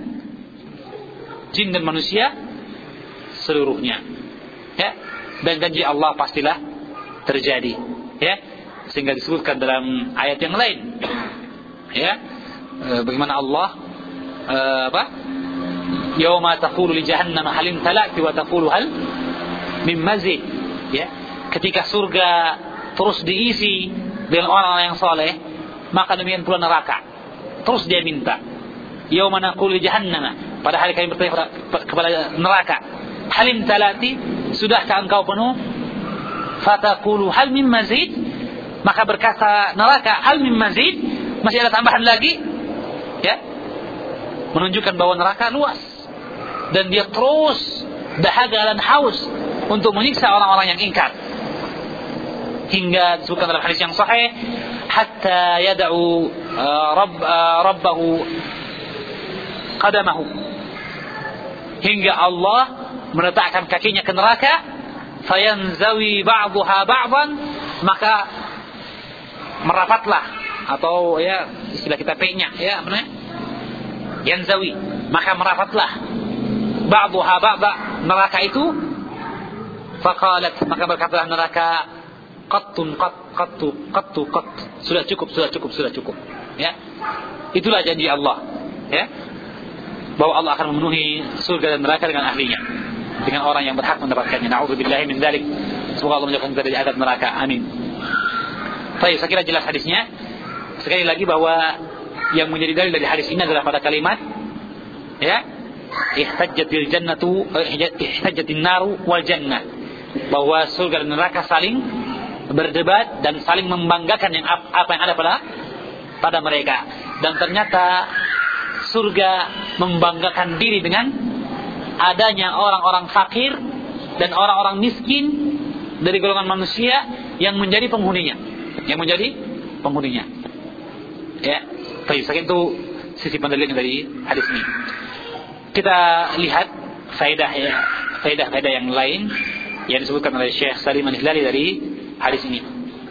jin dan manusia seluruhnya. Ya, dan janji Allah pastilah terjadi. Ya, sehingga disebutkan dalam ayat yang lain. Ya, e, bagaimana Allah e, apa? Yauma taqulu li jahannam hal imtala'ti wa taqulu hal min mazid. Ya, ketika surga terus diisi dengan orang-orang yang saleh, maka demikian pula neraka terus dia minta. Yauma naqulu li jahannam, pada hari kami bertanya kepada neraka, hal imtala'ti, sudahkah engkau penuh? Fataqulu hal min mazid, maka berkata neraka, hal min mazid, masih ada tambahan lagi. Ya, menunjukkan bahwa neraka luas dan dia terus dahaga dan haus untuk menyiksa orang-orang yang ingkar. Hingga disebutkan dalam hadis yang sahih, hatta yad'u uh, rabb uh, rabbahu qadamahu, hingga Allah meletakkan kakinya ke neraka, fayanzawi ba'daha ba'dan, maka merapatlah, atau ya istilah kita penya, ya apa namanya? Yanzawi, maka merapatlah ba'daha ba'da, neraka itu. Faqalat, maka berkatalah neraka, qattun qat qattu qattu qatt, sudah cukup, sudah cukup, sudah cukup. Ya, itulah janji Allah, ya, bahwa Allah akan memenuhi surga dan neraka dengan ahlinya, dengan orang yang berhak mendapatkannya. Na'udzubillahi min dzalik. Semoga Allah menjauhkan kita dari azab neraka. Amin. Baik, saya kira jelas hadisnya. Sekali lagi bahwa yang menjadi dalil dari hadis ini adalah pada kalimat, ya, ihtajjatil jannatu ihtajjatin naru wal jannah, bahwa surga dan neraka saling berdebat dan saling membanggakan yang apa yang ada pada pada mereka. Dan ternyata surga membanggakan diri dengan adanya orang-orang fakir dan orang-orang miskin dari golongan manusia yang menjadi penghuninya, yang menjadi penghuninya. Ya, baik, sekian itu sisi pendalilan dari hadis ini. Kita lihat faedah, ya, faedah-faedah yang lain yang disebutkan oleh Syekh Salim Al-Hilali dari hadis ini.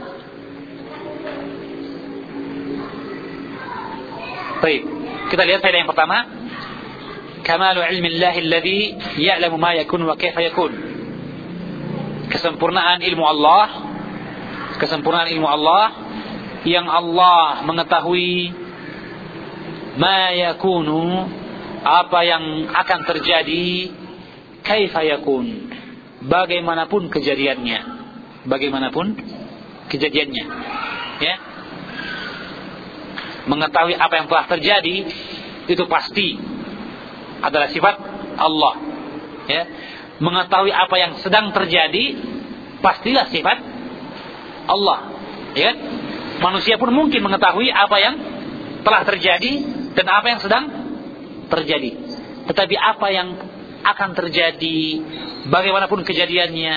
Baik, kita lihat faedah yang pertama, kamalu ilmillahi alladhi ya'lamu ma yakun wa kaifa yakun. Kesempurnaan ilmu Allah, kesempurnaan ilmu Allah yang Allah mengetahui ma yakunu, apa yang akan terjadi, kaifa yakun, bagaimanapun kejadiannya, bagaimanapun kejadiannya, ya. Mengetahui apa yang telah terjadi itu pasti adalah sifat Allah, ya. Mengetahui apa yang sedang terjadi pastilah sifat Allah, ya. Manusia pun mungkin mengetahui apa yang telah terjadi dan apa yang sedang terjadi, tetapi apa yang akan terjadi, bagaimanapun kejadiannya,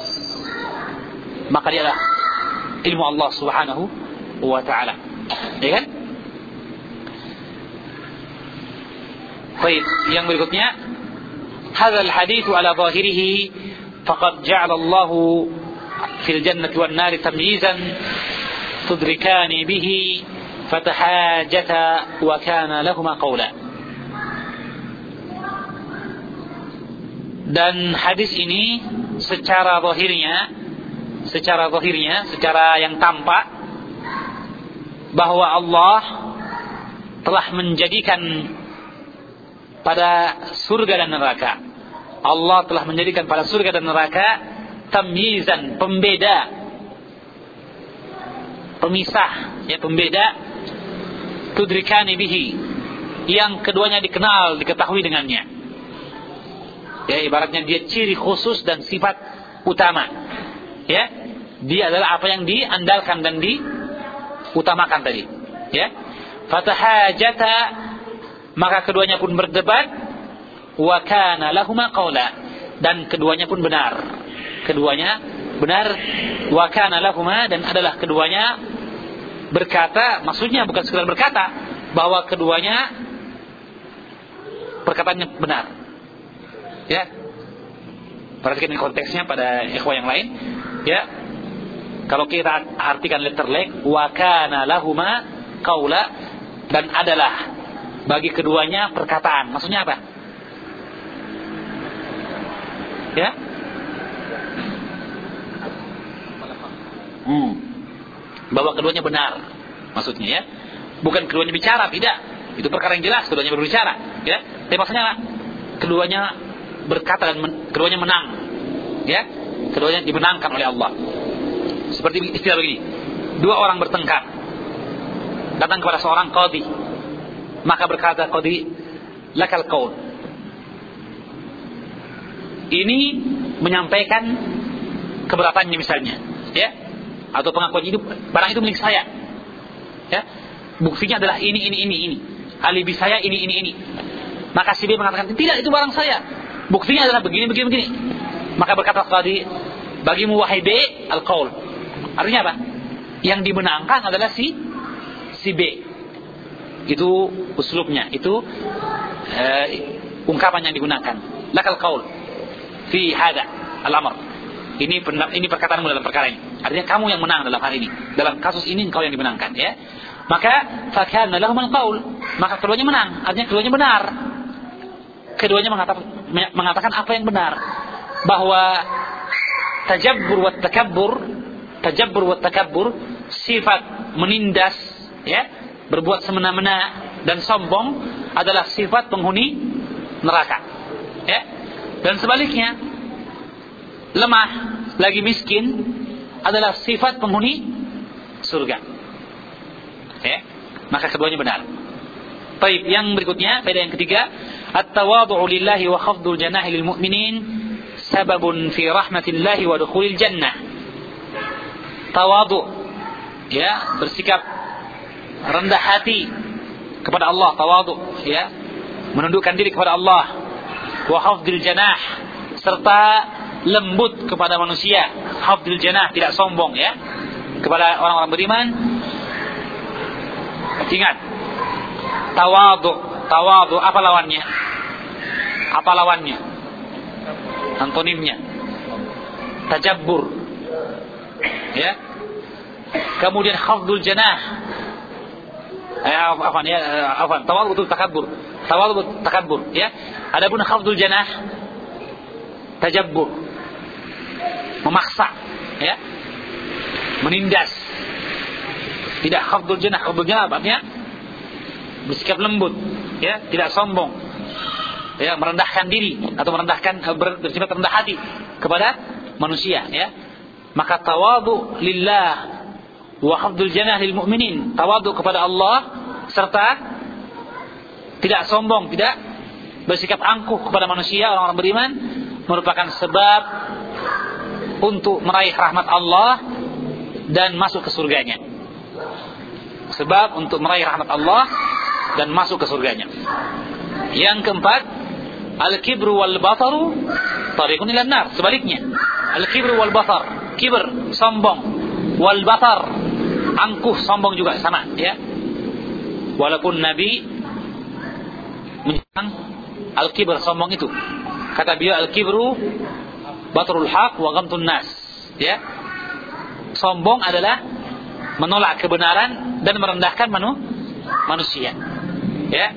maka dia adalah ilmu Allah Subhanahu wa ta'ala, ya kan? Baik, yang berikutnya, hadzal haditsu ala zahirihi faqad ja'ala Allahu fil jannati wan nari tamyizan tudrikani bihi fatahajata wa kana lahuma qawla. Dan hadis ini secara zahirnya, secara zahirnya, secara yang tampak, bahwa Allah telah menjadikan pada surga dan neraka, Allah telah menjadikan pada surga dan neraka tamyizan, pembeda, pemisah, ya, pembeda, tudrikani bihi, yang keduanya dikenal, diketahui dengannya. Ya, ibaratnya dia ciri khusus dan sifat utama. Ya, dia adalah apa yang diandalkan dan diutamakan tadi. Ya, fatahajata, maka keduanya pun berdebat, wa kana lahuma qawla, dan keduanya pun benar. Keduanya benar, wa kana lahuma, dan adalah keduanya berkata, maksudnya bukan sekedar berkata, bahwa keduanya perkataannya benar. Ya. Perhatikan konteksnya pada ikhwah yang lain. Ya. Kalau kita artikan letter leg, wa kana lahuma qaula, dan adalah bagi keduanya perkataan. Maksudnya apa? Ya? Hmm. Bahwa keduanya benar. Maksudnya ya. Bukan keduanya bicara, tidak. Itu perkara yang jelas, keduanya berbicara, ya. Tapi maksudnya apa? Keduanya berkata dan men, keduanya menang. Ya. Keduanya dimenangkan oleh Allah. Seperti istilah begini. Dua orang bertengkar. Datang kepada seorang qadhi. Maka berkata qadhi, lakal qaul. Ini menyampaikan keberatannya misalnya, ya. Atau pengakuan itu barang itu milik saya. Ya. Buktinya adalah ini ini ini ini. Alibi saya ini ini ini. Maka si B mengatakan, tidak, itu barang saya. Buktinya adalah begini begini begini. Maka berkata qadhi, bagimu wahai B al-qaul. Artinya apa? Yang dimenangkan adalah si si B. Itu uslubnya, itu uh, ungkapan yang digunakan. Lakal qaul fi hada al-amr. Ini ini perkataanmu dalam perkara ini. Artinya kamu yang menang dalam hal ini. Dalam kasus ini engkau yang dimenangkan, ya. Maka fakana lahum al-qaul. Maka keduanya menang. Artinya keduanya benar. Keduanya mengatakan mengatakan apa yang benar. Bahwa tajabbur wa takabbur, tajabbur wa takabbur, sifat menindas, ya, berbuat semena-mena dan sombong adalah sifat penghuni neraka, ya. Dan sebaliknya, lemah lagi miskin adalah sifat penghuni surga, ya. Maka keduanya benar. Baik, yang berikutnya, faedah yang ketiga, at-tawadhu'u lillahi wa khafdul janahi lil mu'minin sababun fi rahmatillahi wa dukhulil jannah. Tawadhu, ya, bersikap rendah hati kepada Allah, tawadhu, ya, menundukkan diri kepada Allah, wa khafdil janah, serta lembut kepada manusia. Khafdil janah, tidak sombong, ya, kepada orang-orang beriman. Ingat, tawadhu, tawadhu apa lawannya? Apa lawannya? Antonimnya tajabbur, ya. Kemudian khafdul janah, eh, afan ya, afan tawadhu itu takabbur, tawadhu itu takabbur, ya. Adapun khafdul janah tajabbur, memaksa, ya, menindas. Tidak khafdul janah. Khafdul janah artinya bersikap lembut, ya, tidak sombong, ya, merendahkan diri atau merendahkan, bersifat rendah hati kepada manusia, ya. Maka tawadhu lillah wa khafdul janah lil mu'minin, tawadhu kepada Allah serta tidak sombong, tidak bersikap angkuh kepada manusia, orang-orang beriman, merupakan sebab untuk meraih rahmat Allah dan masuk ke surganya. Sebab untuk meraih rahmat Allah dan masuk ke surganya. Yang keempat, al-kibru wal bataru tariqun ilan nar. Sebaliknya, al-kibru wal batar, kibr, sombong, wal batar, angkuh, sombong juga sama, ya. Walaupun Nabi menyebutkan al-kibr, sombong itu, kata beliau, al-kibru batarul haq wa ghamtun nas, ya. Sombong adalah menolak kebenaran dan merendahkan manu, manusia, ya.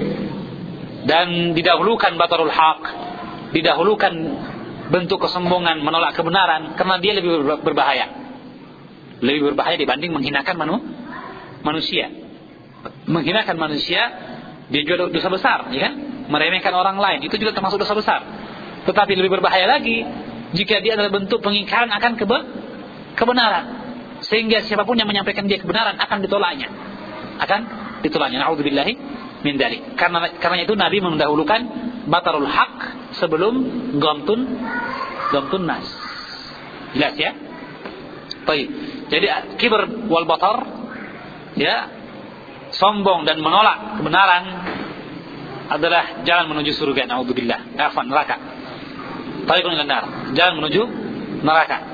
Dan didahulukan batarul haq, didahulukan bentuk kesombongan, menolak kebenaran, karena dia lebih berbahaya, lebih berbahaya dibanding menghinakan manu, manusia. Menghinakan manusia dia juga dosa besar, ya kan? Meremehkan orang lain itu juga termasuk dosa besar. Tetapi lebih berbahaya lagi jika dia adalah bentuk pengingkaran akan kebe, kebenaran, sehingga siapapun yang menyampaikan dia kebenaran akan ditolaknya, akan ditolaknya. Na'udzubillahi min dzalik. Karena karena itu Nabi mendahulukan batarul haq sebelum ghamtun ghamtun nas. Jelas, ya? Baik. Jadi kibr wal batar, ya, sombong dan menolak kebenaran adalah jalan menuju surga. Na'udzubillah. Afan, neraka. Tariqun ilan nar, jalan menuju neraka.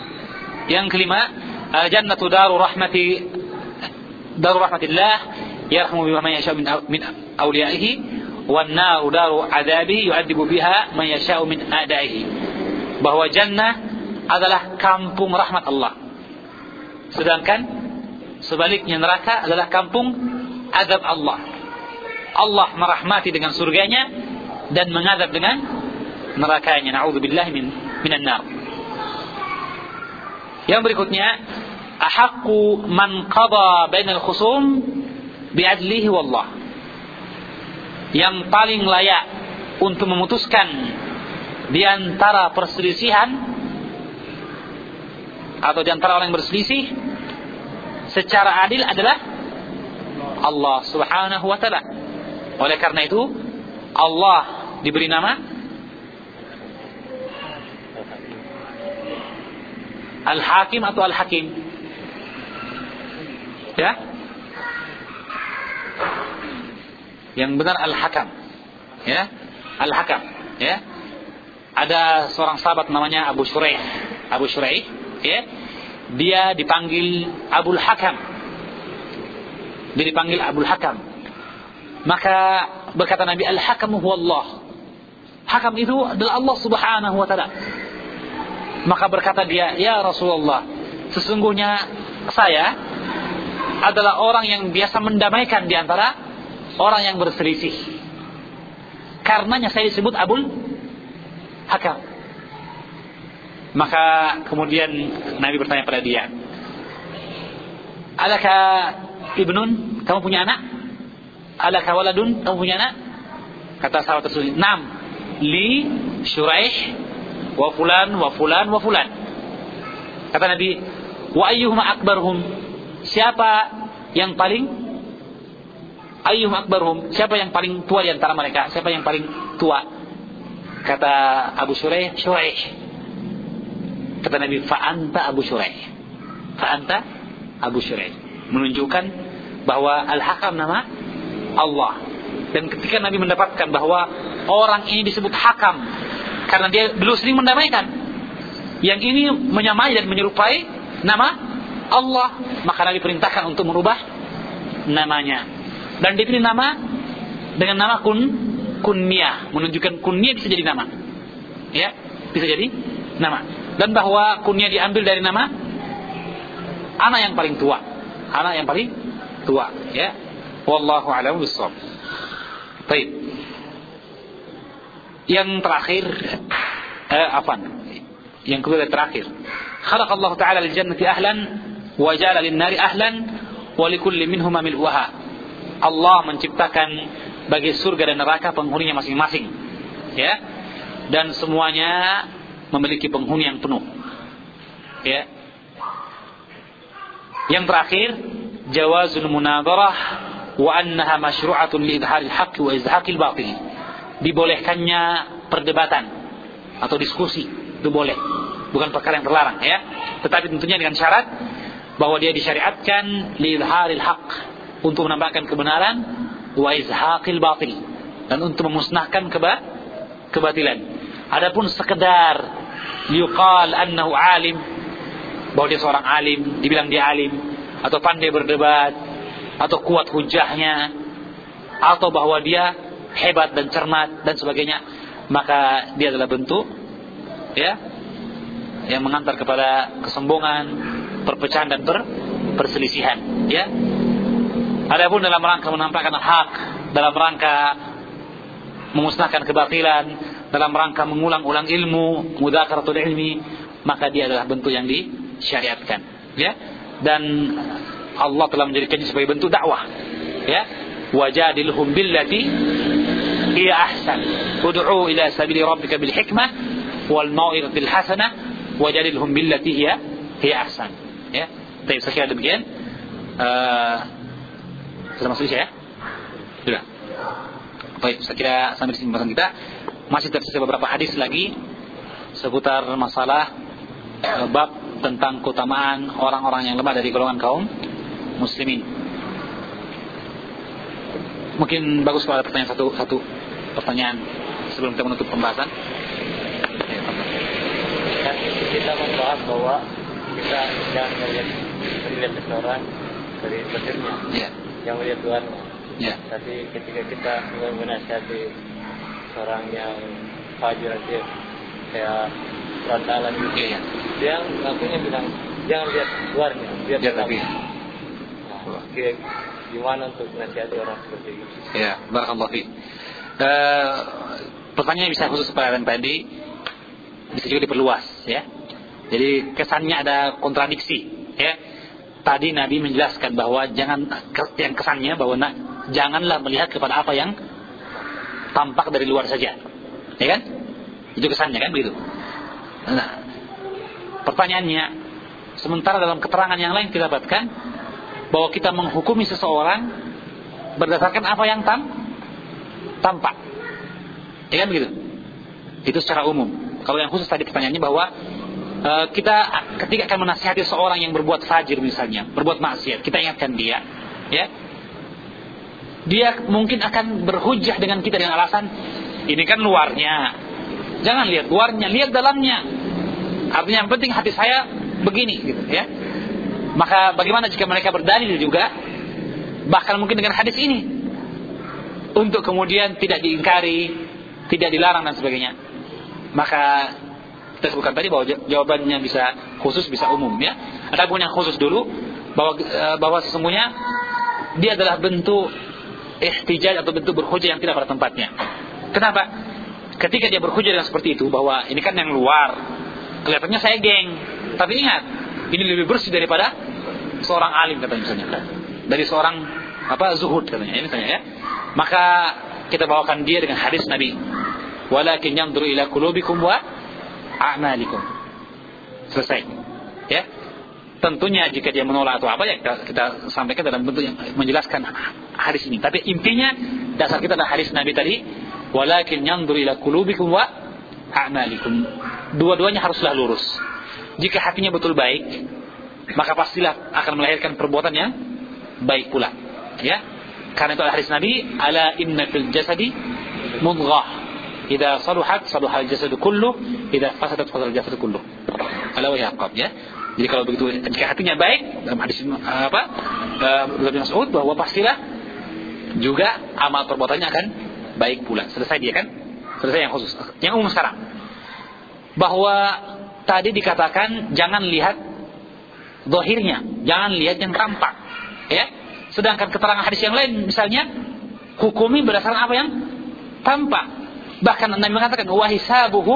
Yang kelima, al-jannatu daru rahmati, daru rahmatillah yarhamu biha man yasha'u min min awliyaihi wan naru daru adzabi yu'adzibu biha man yasha'u min a'daihi. Bahwa jannah adalah kampung rahmat Allah. Sedangkan sebaliknya neraka adalah kampung azab Allah. Allah merahmati dengan surganya dan mengazab dengan nerakanya. Na'udzubillahi min minan nar. Yang berikutnya, ahaqqu man qada bainal khusum bi'adlihi wallah. Yang paling layak untuk memutuskan di antara perselisihan atau di antara orang yang berselisih secara adil adalah Allah Subhanahu wa taala. Oleh karena itu, Allah diberi nama Al-Hakim atau Al-Hakim. Ya? Yang benar Al-Hakam. Ya? Al-Hakam, ya. Ada seorang sahabat namanya Abu Shuraih. Abu Shuraih, ya. Dia dipanggil Abul Hakam. Dia dipanggil Abul Hakam. Maka berkata Nabi, Al-Hakamu huwa Allah. Hakam itu adalah Allah Subhanahu wa taala. Maka berkata dia, ya Rasulullah, sesungguhnya saya adalah orang yang biasa mendamaikan di antara orang yang berselisih. Karenanya saya disebut Abul Hakam. Maka kemudian Nabi bertanya pada dia, Alaka ibnun, kamu punya anak? Alaka waladun, kamu punya anak? Kata sahabat tersebut, Nam, li Shuraih wa fulan wa fulan wa fulan. Kata Nabi, wa ayyuhuma akbaruhum, siapa yang paling ayyuhum akbaruhum, siapa yang paling tua di antara mereka? Siapa yang paling tua? Kata Abu Shuraih, Shuraih. Kata Nabi, fa anta Abu Shuraih. Fa anta Abu Shuraih. Menunjukkan bahwa Al-Hakam nama Allah. Dan ketika Nabi mendapatkan bahwa orang ini disebut Hakam karena dia dulu sering mendamaikan, yang ini menyamai dan menyerupai nama Allah, maka Nabi perintahkan untuk merubah namanya. Dan dipilih nama dengan nama kun kunyah, menunjukkan kunyah bisa jadi nama. Ya, bisa jadi nama. Dan bahwa kunyah diambil dari nama anak yang paling tua. Anak yang paling tua, ya. Wallahu a'lam bishawab. Baik. Yang terakhir eh, apa? Yang kedua terakhir. Khalaqallahu ta'ala al-jannati ahlan wa ja'ala lin-nari ahlan wa likulli minhuma mil'uha. Allah menciptakan bagi surga dan neraka penghuninya masing-masing. Ya. Dan semuanya memiliki penghuni yang penuh. Ya. Yang terakhir, jawazul munadharah wa annaha masyru'atun li idharil haqq wa izhaqil batil. Dibolehkannya perdebatan atau diskusi, itu boleh. Bukan perkara yang terlarang, ya. Tetapi tentunya dengan syarat bahwa dia disyariatkan li idharil haqq, untuk menampakkan kebenaran, wa izhaqil batil, dan untuk memusnahkan keba kebatilan. Adapun sekedar yuqal annahu alim, bahwa dia seorang alim, dibilang dia alim, atau pandai berdebat, atau kuat hujahnya, atau bahwa dia hebat dan cermat dan sebagainya, maka dia adalah bentuk, ya, yang mengantar kepada kesombongan, perpecahan dan per, perselisihan, ya. Adapun dalam rangka menampakkan hak, dalam rangka memusnahkan kebatilan, dalam rangka mengulang-ulang ilmu, mudzakaratul ilmi, maka dia adalah bentuk yang disyariatkan, ya. Dan Allah telah menjadikannya sebagai bentuk dakwah, ya. Wajadilhum billati hiya ahsan, ud'u ila sabili rabbika bil hikmah wal mau'izatil hasanah wajadilhum billati hiya hiya ahsan, ya. Baik, saya kira demikian. Uh, sudah masuk ya? Sudah. Baik, saya kira sampai di sini pembahasan kita. Masih tersisa beberapa hadis lagi seputar masalah uh, bab tentang keutamaan orang-orang yang lemah dari golongan kaum muslimin. Mungkin bagus kalau ada pertanyaan satu satu pertanyaan sebelum kita menutup pembahasan.
Dan kita membahas bahwa kita jangan melihat melihat seseorang dari batinnya.
Ya.
yang melihat luarnya.
Ya.
Tapi ketika kita menasihati seorang yang fajir aja kayak perantalan gitu,
Iya.
dia ngakunya bilang jangan lihat luarnya, lihat
Ya,
dalam.
tapi
Nah, kira- gimana untuk menasihati orang seperti itu?
ya, barakallahu fi. Uh, pertanyaan bisa khusus pada yang tadi, bisa juga diperluas, ya. Jadi kesannya ada kontradiksi, ya. Tadi Nabi menjelaskan bahwa jangan, yang kesannya bahwa na, janganlah melihat kepada apa yang tampak dari luar saja, ya kan? Itu kesannya kan begitu. Nah, pertanyaannya, sementara dalam keterangan yang lain kita dapatkan bahwa kita menghukumi seseorang berdasarkan apa yang tam, tampak, ya kan begitu? Itu secara umum. Kalau yang khusus tadi pertanyaannya bahwa uh, kita ketika akan menasihati seorang yang berbuat fajir misalnya, berbuat maksiat, kita ingatkan dia, ya, dia mungkin akan berhujjah dengan kita dengan alasan ini kan luarnya, jangan lihat luarnya, lihat dalamnya. Artinya yang penting hati saya begini, gitu, ya. Maka bagaimana jika mereka berdalil juga, bahkan mungkin dengan hadis ini, untuk kemudian tidak diingkari, tidak dilarang dan sebagainya. Maka kita sebutkan tadi bahwa jawabannya bisa khusus, bisa umum, ya. Adapun yang khusus dulu bahwa bahwa sesungguhnya dia adalah bentuk ihtijaj atau bentuk berhujjah yang tidak pada tempatnya. Kenapa? Ketika dia berhujjah dengan seperti itu, bahwa ini kan yang luar, kelihatannya saya geng, tapi ingat, ini lebih bersih daripada seorang alim katanya misalnya, dari seorang apa zuhud katanya, ini misalnya, ya. Maka kita bawakan dia dengan hadis Nabi, walakin yanzuru ila qulubikum wa a'malikum. Selesai, ya. Tentunya jika dia menolak atau apa, ya kita, kita sampaikan dalam bentuk yang menjelaskan hadis ini. Tapi intinya dasar kita adalah hadis Nabi tadi, walakin yanzuru ila qulubikum wa a'malikum. Dua-duanya haruslah lurus. Jika hatinya betul baik, maka pastilah akan melahirkan perbuatan yang baik pula, ya. Karena itu hadis Nabi, ala inna fil jasadi mudghah, idza saluhat saluhal jasadu kullu, idza fasadat fasadal jasadu kullu. Ala wa yaqab, ya. Jadi kalau begitu, jika hatinya baik, dalam hadis apa? Ibnu Mas'ud bahwa pastilah juga amal perbuatannya akan baik pula. Selesai dia kan? Selesai yang khusus. Yang umum sekarang, bahwa tadi dikatakan jangan lihat zahirnya, jangan lihat yang tampak, ya. Sedangkan keterangan hadis yang lain misalnya hukumi berdasarkan apa yang tampak. Bahkan Nabi mengatakan wa hisabuhum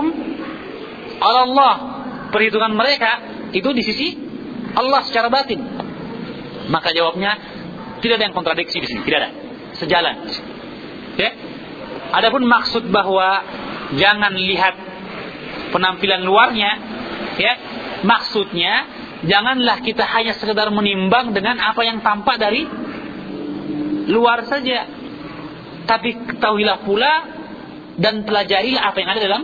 ala Allah, perhitungan mereka itu di sisi Allah secara batin. Maka jawabnya tidak ada yang kontradiksi di sini, tidak ada, sejalan, ya. Adapun maksud bahwa jangan lihat penampilan luarnya, ya, maksudnya janganlah kita hanya sekedar menimbang dengan apa yang tampak dari luar saja, tapi ketahuilah pula dan pelajarilah apa yang ada dalam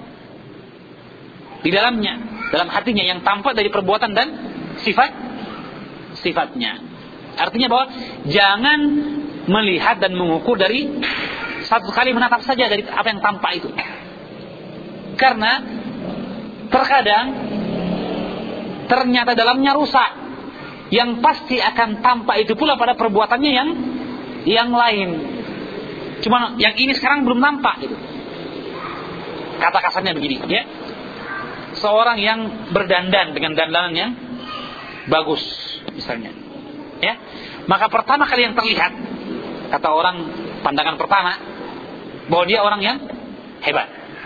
di dalamnya, dalam hatinya, yang tampak dari perbuatan dan sifat sifatnya. Artinya bahwa jangan melihat dan mengukur dari satu kali menatap saja dari apa yang tampak itu, karena terkadang ternyata dalamnya rusak, yang pasti akan tampak itu pula pada perbuatannya yang yang lain. Cuma yang ini sekarang belum nampak gitu. Kata kasarnya begini, ya. Seorang yang berdandan dengan dandanan yang bagus misalnya, ya. Maka pertama kali yang terlihat, kata orang pandangan pertama, bahwa dia orang yang hebat.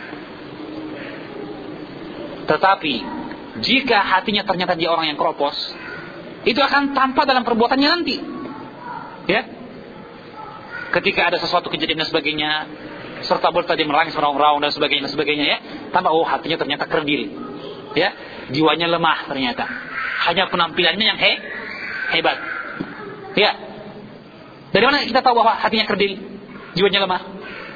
Tetapi jika hatinya ternyata dia orang yang keropos, itu akan tampak dalam perbuatannya nanti, ya. Ketika ada sesuatu kejadian dan sebagainya, serta berta dia menangis meraung-raung dan sebagainya dan sebagainya, ya, tampak oh hatinya ternyata kerdil, ya, jiwanya lemah ternyata. Hanya penampilannya yang he, hebat, ya. Dari mana kita tahu bahwa hatinya kerdil, jiwanya lemah?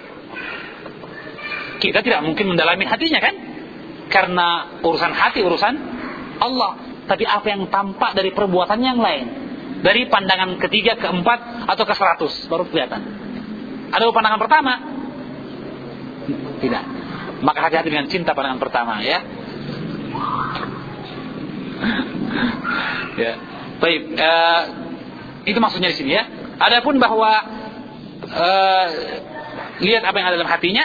Kita tidak mungkin mendalami hatinya kan? Karena urusan hati urusan Allah. Tapi apa yang tampak dari perbuatan yang lain, dari pandangan ketiga, keempat, atau ke seratus baru kelihatan. Ada pandangan pertama? Tidak. Maka hati-hati dengan cinta pandangan pertama, ya. Ya. Baik. Uh, itu maksudnya di sini, ya. Adapun bahwa uh, lihat apa yang ada dalam hatinya,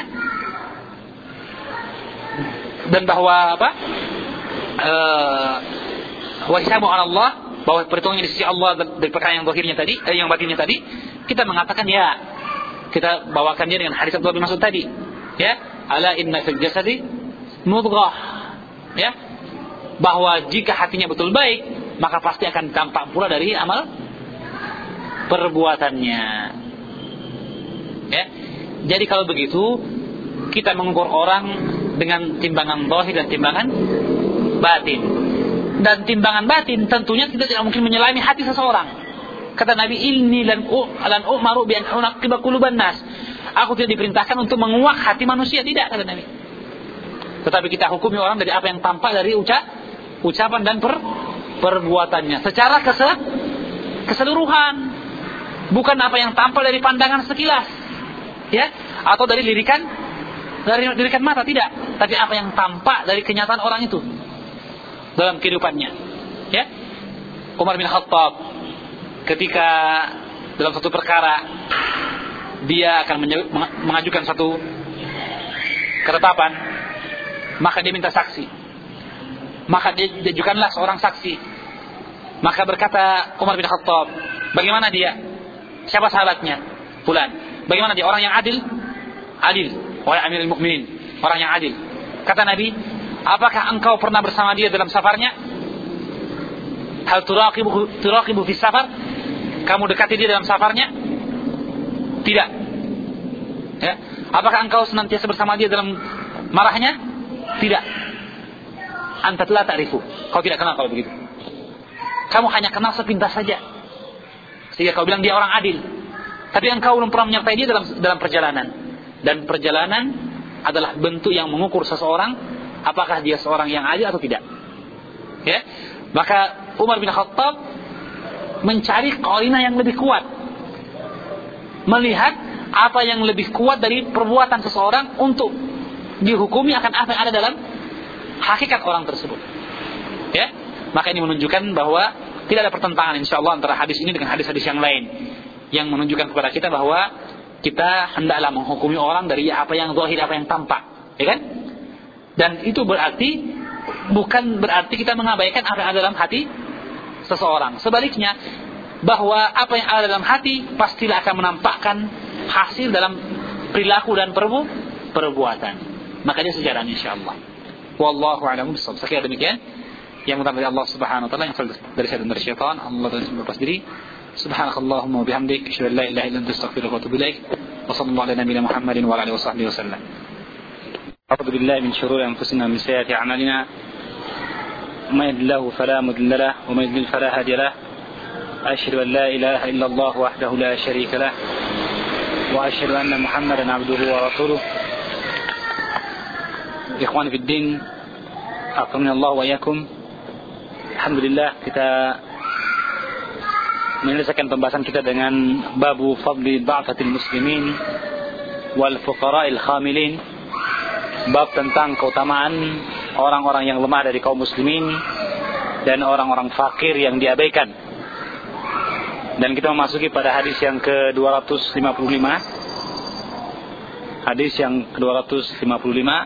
dan bahwa apa? Uh, wa hisabu 'ala Allah, bahwa perhitungannya di sisi Allah dari perkara yang zahirnya tadi, eh, yang batinnya tadi, kita mengatakan ya, kita bawakan dia dengan hadis Abdullah bin Mas'ud tadi, ya, ala inna fil jasadi mudghah, ya, bahwa jika hatinya betul baik, maka pasti akan tampak pula dari amal perbuatannya. Ya. Jadi kalau begitu, kita mengukur orang dengan timbangan zahir dan timbangan batin. Dan timbangan batin tentunya kita tidak mungkin menyelami hati seseorang. Kata Nabi, inni lan lan umaru bi an unaqiba quluban nas. Aku tidak diperintahkan untuk menguak hati manusia, tidak, kata Nabi. Tetapi kita hukumi orang dari apa yang tampak dari ucap, ucapan dan per, perbuatannya secara kese, keseluruhan. Bukan apa yang tampak dari pandangan sekilas, ya, atau dari lirikan dari lirikan mata, tidak. Tapi apa yang tampak dari kenyataan orang itu dalam kehidupannya, ya. Umar bin Khattab ketika dalam satu perkara dia akan mengajukan satu ketetapan, maka dia minta saksi. Maka dia ajukanlah seorang saksi. Maka berkata Umar bin Khattab, bagaimana dia? Siapa sahabatnya? Fulan. Bagaimana dia? Orang yang adil? Adil. Wahai Amirul Mukminin, orang yang adil. Kata Nabi, apakah engkau pernah bersama dia dalam safarnya? Hal turaqibu turaqibu fi safar? Kamu dekati dia dalam safarnya? Tidak. Ya. Apakah engkau senantiasa bersama dia dalam marahnya? Tidak. Anta la ta'rifu. Kau tidak kenal kalau begitu. Kamu hanya kenal sepintas saja. Sehingga kau bilang dia orang adil. Tapi engkau belum pernah menyertai dia dalam dalam perjalanan. Dan perjalanan adalah bentuk yang mengukur seseorang apakah dia seorang yang adil atau tidak. Ya. Maka Umar bin Khattab mencari qarinah yang lebih kuat. Melihat apa yang lebih kuat dari perbuatan seseorang untuk dihukumi akan apa yang ada dalam hakikat orang tersebut. Ya. Maka ini menunjukkan bahwa tidak ada pertentangan insyaallah antara hadis ini dengan hadis-hadis yang lain yang menunjukkan kepada kita bahwa kita hendaklah menghukumi orang dari apa yang zahir, apa yang tampak, ya kan? Dan itu berarti bukan berarti kita mengabaikan apa yang ada dalam hati seseorang. Sebaliknya, bahwa apa yang ada dalam hati pastilah akan menampakkan hasil dalam perilaku dan perbu perbuatan. Maka dia sejalan insyaallah. Wallahu a'lam bishawab. Sekian demikian yang utama dari Allah Subhanahu wa taala, yang dari syaitan dari syaitan. Allah dan lepas diri. Subhanakallahumma wa bihamdik, asyhadu an la ilaha illa anta, astaghfiruka wa atubu ilaik. Wa sallallahu ala nabiyyina Muhammadin wa ala alihi wa sahbihi wasallam. A'udzu billahi min shururi anfusina wa min sayyiati a'malina. May yahdihillahu fala mudilla lahu wa may yudlil fala hadiya lahu. Asyhadu an la ilaha illa Allah wahdahu la syarika lahu wa asyhadu anna Muhammadan 'abduhu wa rasuluh. Ikhwani fid din, aqamna Allah wa iyyakum. Alhamdulillah, kita menyelesaikan pembahasan kita dengan babu fadli dha'fatil muslimin wal fuqara'il khamilin, bab tentang keutamaan orang-orang yang lemah dari kaum muslimin dan orang-orang fakir yang diabaikan. Dan kita memasuki pada hadis yang ke dua ratus lima puluh lima. Hadis yang ke dua ratus lima puluh lima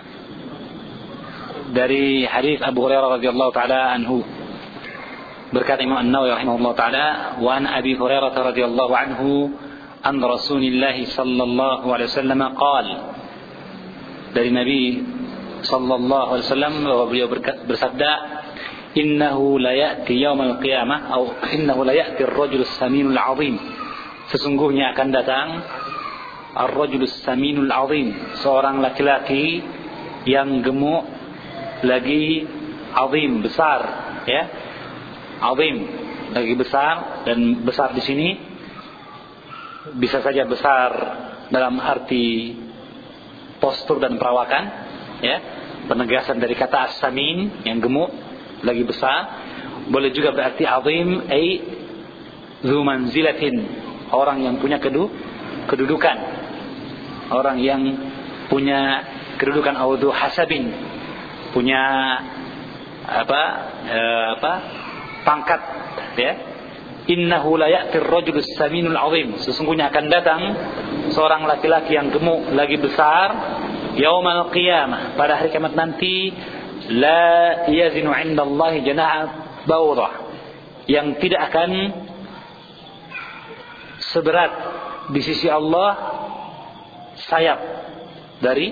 dari hadis Abu Hurairah radhiyallahu taala anhu. Berkata Imam An-Nawawi rahimahullah taala, wa an Abi Hurairah radhiyallahu anhu an Rasulillah sallallahu alaihi wasallam qala, dari Nabi sallallahu alaihi wasallam bahwa beliau bersabda, innahu la ya'ti yaumal qiyamah atau innahu la ya'ti ar-rajul as-saminul 'azim, sesungguhnya akan datang ar-rajul as-saminul 'azim, seorang laki-laki yang gemuk lagi azim, besar, ya. Azim, lagi besar, dan besar di sini bisa saja besar dalam arti postur dan perawakan, ya. Penegasan dari kata as-samin yang gemuk lagi besar, boleh juga berarti azim ai zu manzilatin, orang yang punya kedu kedudukan, orang yang punya kedudukan, au dzu hasabin, punya apa e, apa pangkat, ya, innahu la ya'ti ar-rajulu as-saminul 'azim, sesungguhnya akan datang seorang laki-laki yang gemuk lagi besar, yaumal qiyamah, pada hari kiamat nanti, la yazinu 'indallahi janaha bawdah, yang tidak akan seberat di sisi Allah sayap dari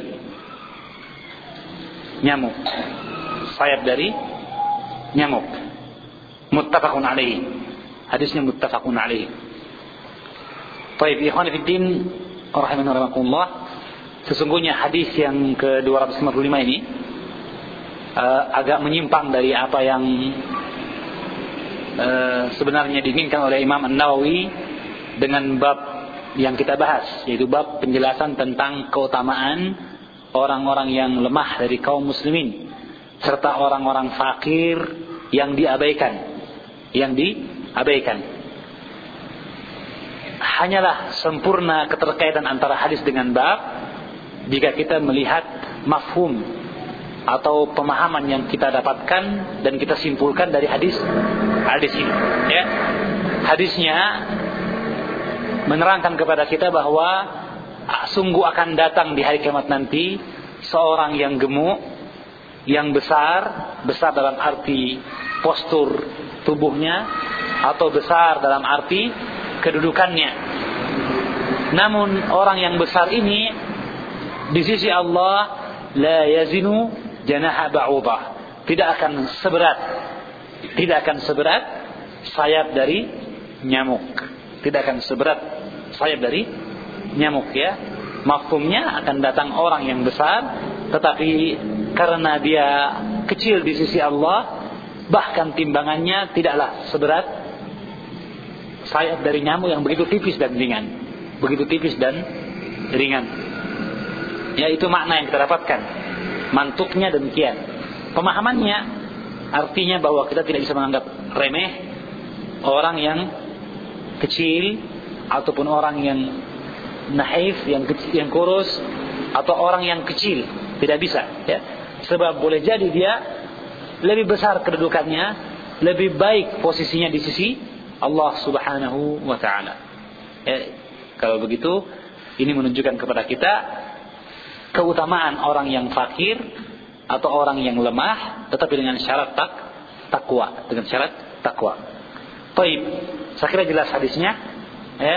nyamuk, sayap dari nyamuk. Muttafaqun alaihi, hadisnya muttafaqun alaihi. Baik, ikhwan fillah rahimani wa rahimakumullah, sesungguhnya hadis yang ke dua ratus lima puluh lima ini uh, agak menyimpang dari apa yang uh, sebenarnya diinginkan oleh Imam An-Nawawi dengan bab yang kita bahas, yaitu bab penjelasan tentang keutamaan orang-orang yang lemah dari kaum muslimin serta orang-orang fakir yang diabaikan, yang diabaikan. Hanyalah sempurna keterkaitan antara hadis dengan bab jika kita melihat mafhum atau pemahaman yang kita dapatkan dan kita simpulkan dari hadis hadis ini. Ya, hadisnya menerangkan kepada kita bahwa sungguh akan datang di hari kiamat nanti seorang yang gemuk, yang besar, besar dalam arti postur tubuhnya atau besar dalam arti kedudukannya. Namun orang yang besar ini di sisi Allah la yazinu janaha ba'udah, tidak akan seberat tidak akan seberat sayap dari nyamuk. Tidak akan seberat sayap dari nyamuk, ya. Mafhumnya akan datang orang yang besar, tetapi karena dia kecil di sisi Allah, bahkan timbangannya tidaklah seberat sayap dari nyamuk yang begitu tipis dan ringan, begitu tipis dan ringan. Ya, itu makna yang kita dapatkan. Mantuknya demikian. Pemahamannya artinya bahwa kita tidak bisa menganggap remeh orang yang kecil ataupun orang yang naif, yang kecil, yang kurus, atau orang yang kecil, tidak bisa, ya. Sebab boleh jadi dia lebih besar kedudukannya, lebih baik posisinya di sisi Allah Subhanahu wa taala. Ya, kalau begitu ini menunjukkan kepada kita keutamaan orang yang fakir atau orang yang lemah, tetapi dengan syarat tak takwa, dengan syarat takwa. Baik, saya kira jelas hadisnya, ya.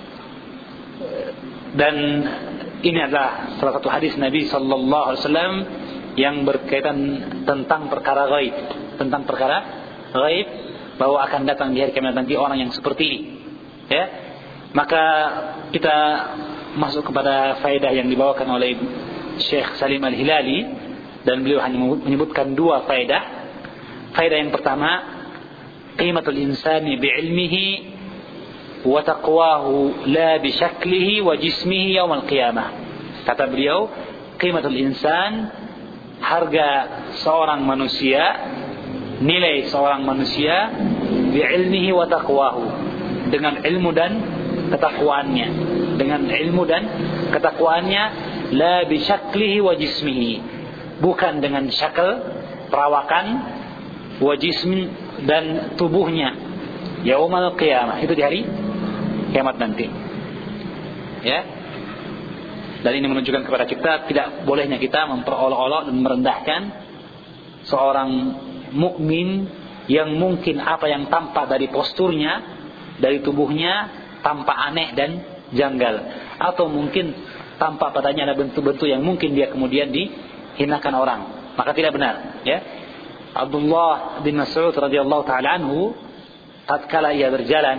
Dan ini adalah salah satu hadis Nabi sallallahu alaihi wasallam yang berkaitan tentang perkara gaib, tentang perkara gaib, bahwa akan datang di hari kiamat nanti orang yang seperti ini, ya. Maka kita masuk kepada faedah yang dibawakan oleh Syekh Salim Al-Hilali, dan beliau hanya menyebutkan dua faedah. Faedah yang pertama, qimatul insani bi'ilmihi wa taqwahu la bi syaklihi wa jismihi yaumil qiyamah. Kata beliau, qimatul insan, harga seorang manusia, nilai seorang manusia, bi'ilmihi wa taqwahu, dengan ilmu dan ketakwaannya, dengan ilmu dan ketakwaannya, la bi syaklihi wa jismihi, bukan dengan syakal, perawakan, wa jismi, dan tubuhnya, yaumil qiyamah, itu di hari kiamat nanti, ya. Dan ini menunjukkan kepada kita tidak bolehnya kita memperolok-olok dan merendahkan seorang mukmin yang mungkin apa yang tampak dari posturnya, dari tubuhnya, tampak aneh dan janggal, atau mungkin tampak padanya ada bentuk-bentuk yang mungkin dia kemudian dihinakan orang, maka tidak benar, ya. Abdullah bin Mas'ud radhiyallahu taala anhu, tatkala ia berjalan,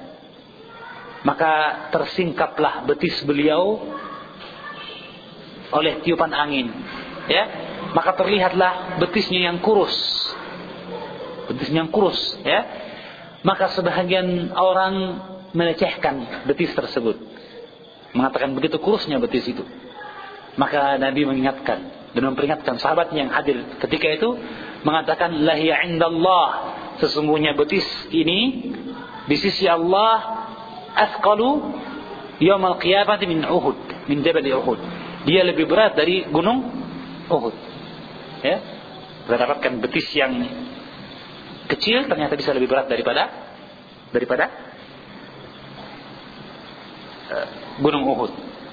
maka tersingkaplah betis beliau oleh tiupan angin, ya. Maka terlihatlah betisnya yang kurus, betisnya yang kurus, ya. Maka sebahagian orang melecehkan betis tersebut, mengatakan begitu kurusnya betis itu. Maka Nabi mengingatkan dan memperingatkan sahabatnya yang hadir ketika itu, mengatakan, lahiya indallah, sesungguhnya betis ini di sisi Allah asqalu yaumil qiyamati min Uhud, min jabal Uhud. Dia lebih berat dari gunung Uhud. Ya, kita dapatkan betis yang kecil ternyata bisa lebih berat daripada daripada uh, Gunung Uhud.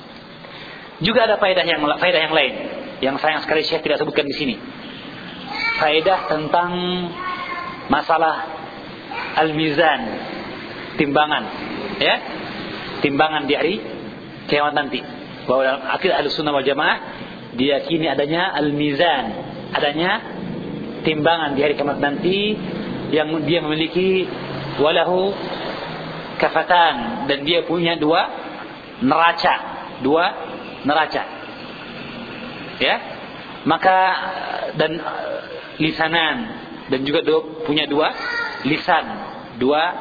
Juga ada faedah yang faedah yang lain yang sayang sekali saya tidak sebutkan di sini. Faedah tentang masalah al-mizan, timbangan, ya, timbangan di hari kiamat nanti. Bahwa dalam akidah Ahlussunnah wal Jamaah diyakini adanya al-mizan, adanya timbangan di hari kiamat nanti yang dia memiliki walahu kafatan, dan dia punya dua neraca, dua neraca, ya, maka dan lisanan, dan juga dua, punya dua lisan, dua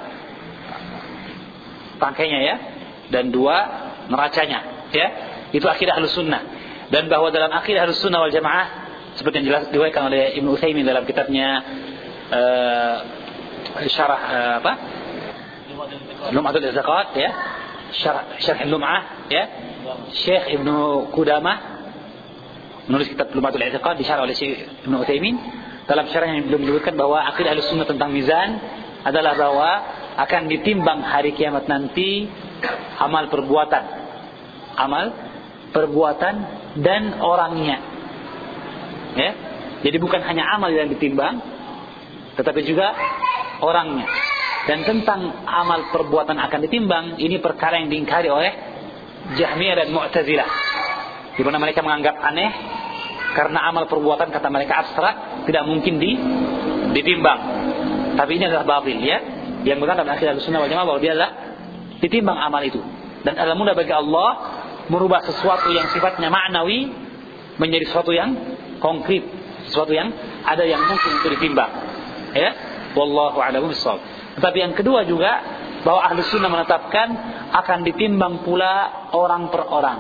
tangkainya, ya, dan dua neracanya, ya. Itu akidah Ahlussunnah. Dan bahwa dalam akidah Ahlussunnah wal Jamaah seperti yang jelas diriwayatkan oleh Ibnu Utsaimin dalam kitabnya uh, syarah uh, apa? Lum'atul I'tiqad, ya. Syarah Syarh Lum'ah, ya. Syekh Ibnu Qudamah menulis kitab Lum'atul I'tiqad disyarah oleh Syekh Ibnu Utsaimin. Dalam syarahnya belum menyebutkan bahwa akidah Ahlussunnah tentang mizan adalah bahwa akan ditimbang hari kiamat nanti amal perbuatan, amal perbuatan dan orangnya, ya. Jadi bukan hanya amal yang ditimbang, tetapi juga orangnya. Dan tentang amal perbuatan akan ditimbang, ini perkara yang diingkari oleh Jahmiyah dan Mu'tazilah, di mana mereka menganggap aneh karena amal perbuatan kata mereka abstrak, tidak mungkin di, ditimbang. Tapi ini adalah batil, ya. Yang benar dalam akidah Ahlussunnah wal Jamaah bahwa dia adalah ditimbang amal itu. Dan adalah mudah bagi Allah merubah sesuatu yang sifatnya maknawi menjadi sesuatu yang konkret, sesuatu yang ada yang mungkin untuk ditimbang, ya. Wallahu a'lam bishawab. Tetapi yang kedua juga bahwa Ahlussunnah menetapkan akan ditimbang pula orang per orang.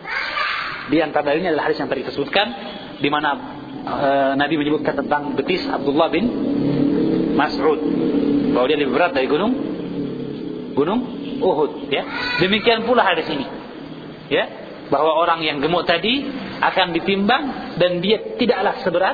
Di antara dalilnya adalah hadis yang tadi disebutkan, di mana e, Nabi menyebutkan tentang betis Abdullah bin Mas'ud bahwa dia lebih berat dari gunung gunung Uhud, ya. Demikian pula hadis ini, ya, bahwa orang yang gemuk tadi akan ditimbang dan dia tidaklah seberat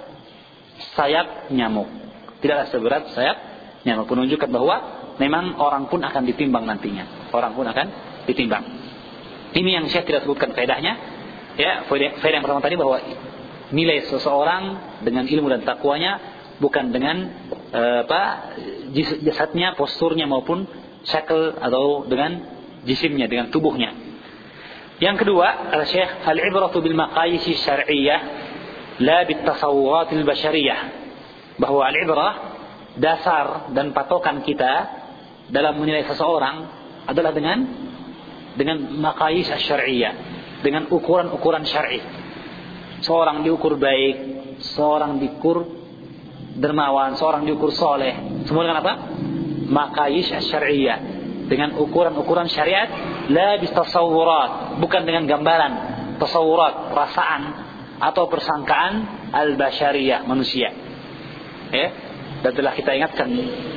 sayap nyamuk, tidaklah seberat sayap nyamuk, menunjukkan bahwa memang orang pun akan ditimbang nantinya, orang pun akan ditimbang. Ini yang saya tidak sebutkan faedahnya, ya. Faedah yang pertama tadi bahwa nilai seseorang dengan ilmu dan takwanya bukan dengan uh, apa jasadnya, posturnya maupun syakl atau dengan jisimnya, dengan tubuhnya. Yang kedua, kata Syekh, al-ibratu bil maqayis syar'iyyah la bit tasawwurat al basyariyah. Bahwa al-ibrah, dasar dan patokan kita dalam menilai seseorang adalah dengan dengan maqayis syar'iyyah, dengan ukuran-ukuran syar'i. Seorang diukur baik, seorang diukur dermawan, seorang diukur soleh, semua dengan apa? Maqayis syar'iyyah, dengan ukuran-ukuran syariat, la bistasawurat, bukan dengan gambaran, tasawurat, perasaan atau persangkaan al-basyariyah, manusia. Ya, dan telah kita ingatkan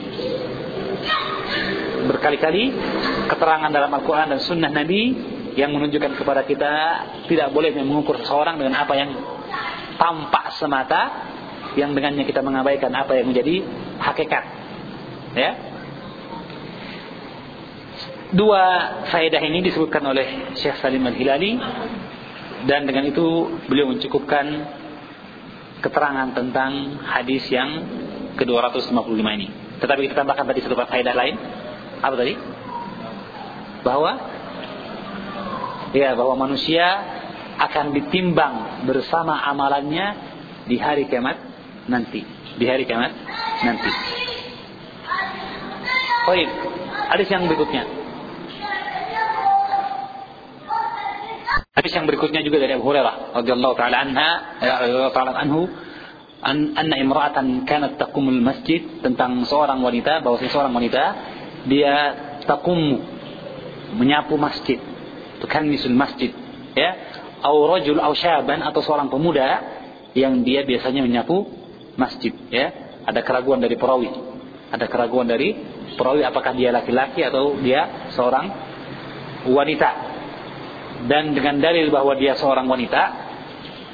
berkali-kali keterangan dalam Al-Quran dan Sunnah Nabi yang menunjukkan kepada kita tidak boleh mengukur seseorang dengan apa yang tampak semata, yang dengannya kita mengabaikan apa yang menjadi hakikat, ya. Dua faedah ini disebutkan oleh Syekh Salim Al-Hilali, dan dengan itu beliau mencukupkan keterangan tentang hadis yang ke dua ratus lima puluh lima ini. Tetapi kita tambahkan tadi satu faedah lain. Apa tadi? Bahwa ya, bahwa manusia akan ditimbang bersama amalannya di hari kiamat nanti, di hari kiamat nanti. Baik, hadis yang berikutnya. Hadis yang berikutnya juga dari Abu Hurairah radhiyallahu taala anha, radhiyallahu taala anhu, an anna imra'atan kanat taqumul masjid, tentang seorang wanita, bahwa seorang wanita dia taqum, menyapu masjid, tukannisul masjid, ya, au rajul au syaban, atau seorang pemuda yang dia biasanya menyapu masjid, ya. Ada keraguan dari perawi, ada keraguan dari perawi apakah dia laki-laki atau dia seorang wanita. Dan dengan dalil bahwa dia seorang wanita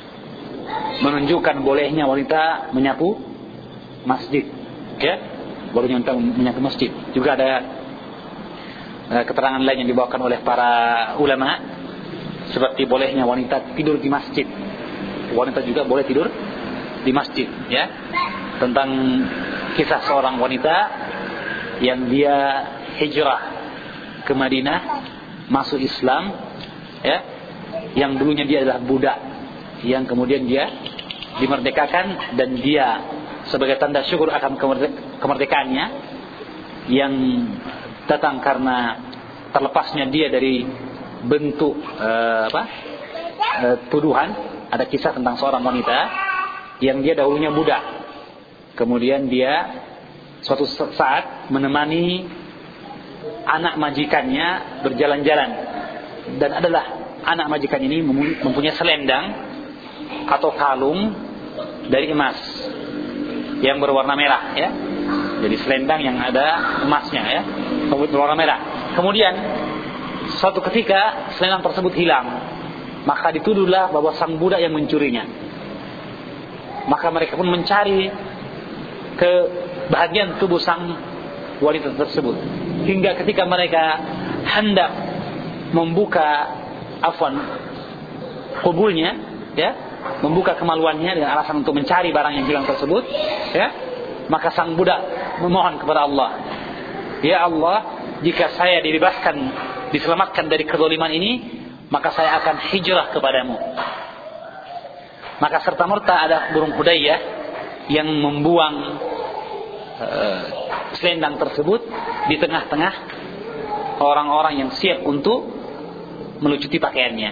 menunjukkan bolehnya wanita menyapu masjid, ya. bolehnya wanita menyapu masjid. Juga ada uh, keterangan lain yang dibawakan oleh para ulama, seperti bolehnya wanita tidur di masjid. Wanita juga boleh tidur di masjid, ya. Tentang kisah seorang wanita yang dia hijrah ke Madinah, masuk Islam, ya. Yang dulunya dia adalah budak, yang kemudian dia dimerdekakan, dan dia sebagai tanda syukur akan kemerdekaannya yang datang karena terlepasnya dia dari bentuk uh, apa uh, tuduhan. Ada kisah tentang seorang wanita yang dia dahulunya budak, kemudian dia suatu saat menemani anak majikannya berjalan-jalan, dan adalah anak majikan ini mempunyai selendang atau kalung dari emas yang berwarna merah, ya. Jadi selendang yang ada emasnya, ya, berwarna merah. Kemudian suatu ketika selendang tersebut hilang, maka dituduhlah bahwa sang budak yang mencurinya. Maka mereka pun mencari ke bahagian tubuh sang wanita tersebut, hingga ketika mereka hendak membuka afwan kubulnya, ya, membuka kemaluannya dengan alasan untuk mencari barang yang hilang tersebut, ya, maka sang budak memohon kepada Allah, ya Allah, jika saya dibebaskan, diselamatkan dari kezaliman ini, maka saya akan hijrah kepadamu. Maka serta-merta ada burung hudayyah yang membuang uh, selendang tersebut di tengah-tengah orang-orang yang siap untuk melucuti pakaiannya.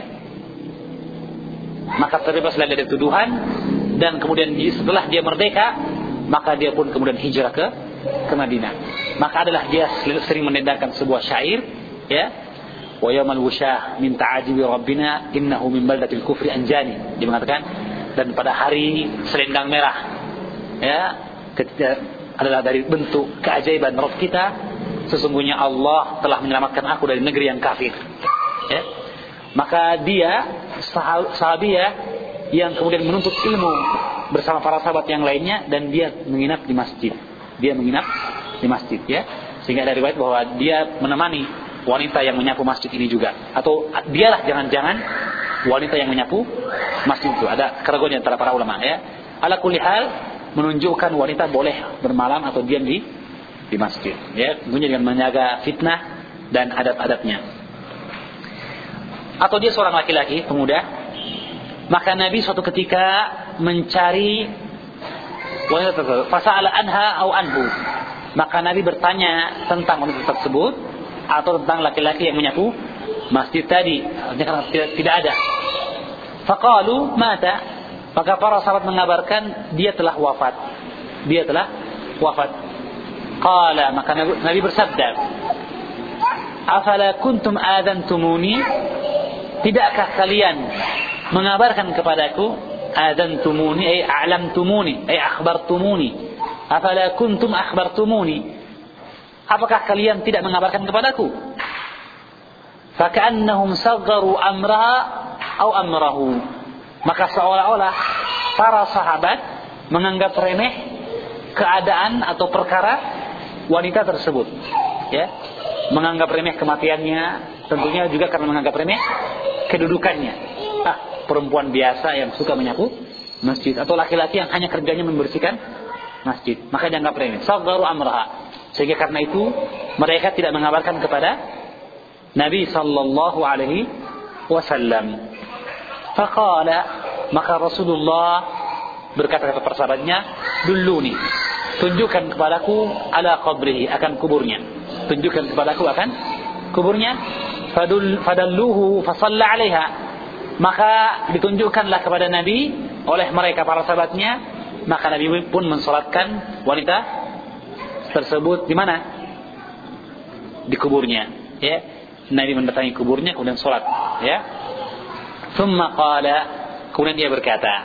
Maka terbebaslah dari tuduhan, dan kemudian setelah dia merdeka, maka dia pun kemudian hijrah ke ke Madinah. Maka adalah dia sering mendengarkan sebuah syair, ya, wa yawmal wusyah min ta'ajibi rabbina innahu min baldatil kufri anjani. Dia mengatakan, dan pada hari selendang merah, ya, ketika adalah dari bentuk keajaiban Rabb kita, sesungguhnya Allah telah menyelamatkan aku dari negeri yang kafir, ya. Maka dia sahabiah yang kemudian menuntut ilmu bersama para sahabat yang lainnya, dan dia menginap di masjid. Dia menginap di masjid, ya. Sehingga ada riwayat bahwa dia menemani wanita yang menyapu masjid ini juga, atau dialah jangan-jangan wanita yang menyapu masjid itu. Ada keraguan antara para ulama, ya. Ala kulli hal, menunjukkan wanita boleh bermalam atau diam di di masjid, ya, tentunya dengan menjaga fitnah dan adab-adabnya. Atau dia seorang laki-laki pemuda, maka Nabi suatu ketika mencari wanita tersebut, fasa'ala anha au anhu, maka Nabi bertanya tentang wanita tersebut atau tentang laki-laki yang menyapu masjid tadi, karena tidak, tidak ada. Faqalu mata, maka para sahabat mengabarkan dia telah wafat. Dia telah wafat. Qala, maka Nabi, Nabi bersabda, afala kuntum adantumuni, tidakkah kalian mengabarkan kepadaku, adantumuni ay a'lamtumuni ay akhbartumuni, afala kuntum akhbartumuni, apakah kalian tidak mengabarkan kepadaku? Faka'annahum sagharu amraha atau amrahu, maka seolah-olah para sahabat menganggap remeh keadaan atau perkara wanita tersebut, ya, menganggap remeh kematiannya, tentunya juga karena menganggap remeh kedudukannya. Ah, perempuan biasa yang suka menyapu masjid, atau laki-laki yang hanya kerjanya membersihkan masjid, maka dianggap remeh, sagharu amraha. Sehingga karena itu mereka tidak mengabarkan kepada Nabi sallallahu alaihi wasallam. Faqala, maka Rasulullah berkata kepada para sahabatnya, dulluni, tunjukkan kepadaku ala qabrihi, akan kuburnya. Tunjukkan kepadaku akan kuburnya. Fadul fadalluhu fasalla alaiha, maka ditunjukkanlah kepada Nabi oleh mereka para sahabatnya, maka Nabi pun mensolatkan wanita tersebut di mana? Di kuburnya, ya. Nabi mendatangi kuburnya kemudian solat, ya. Thumma qala, kemudian dia berkata,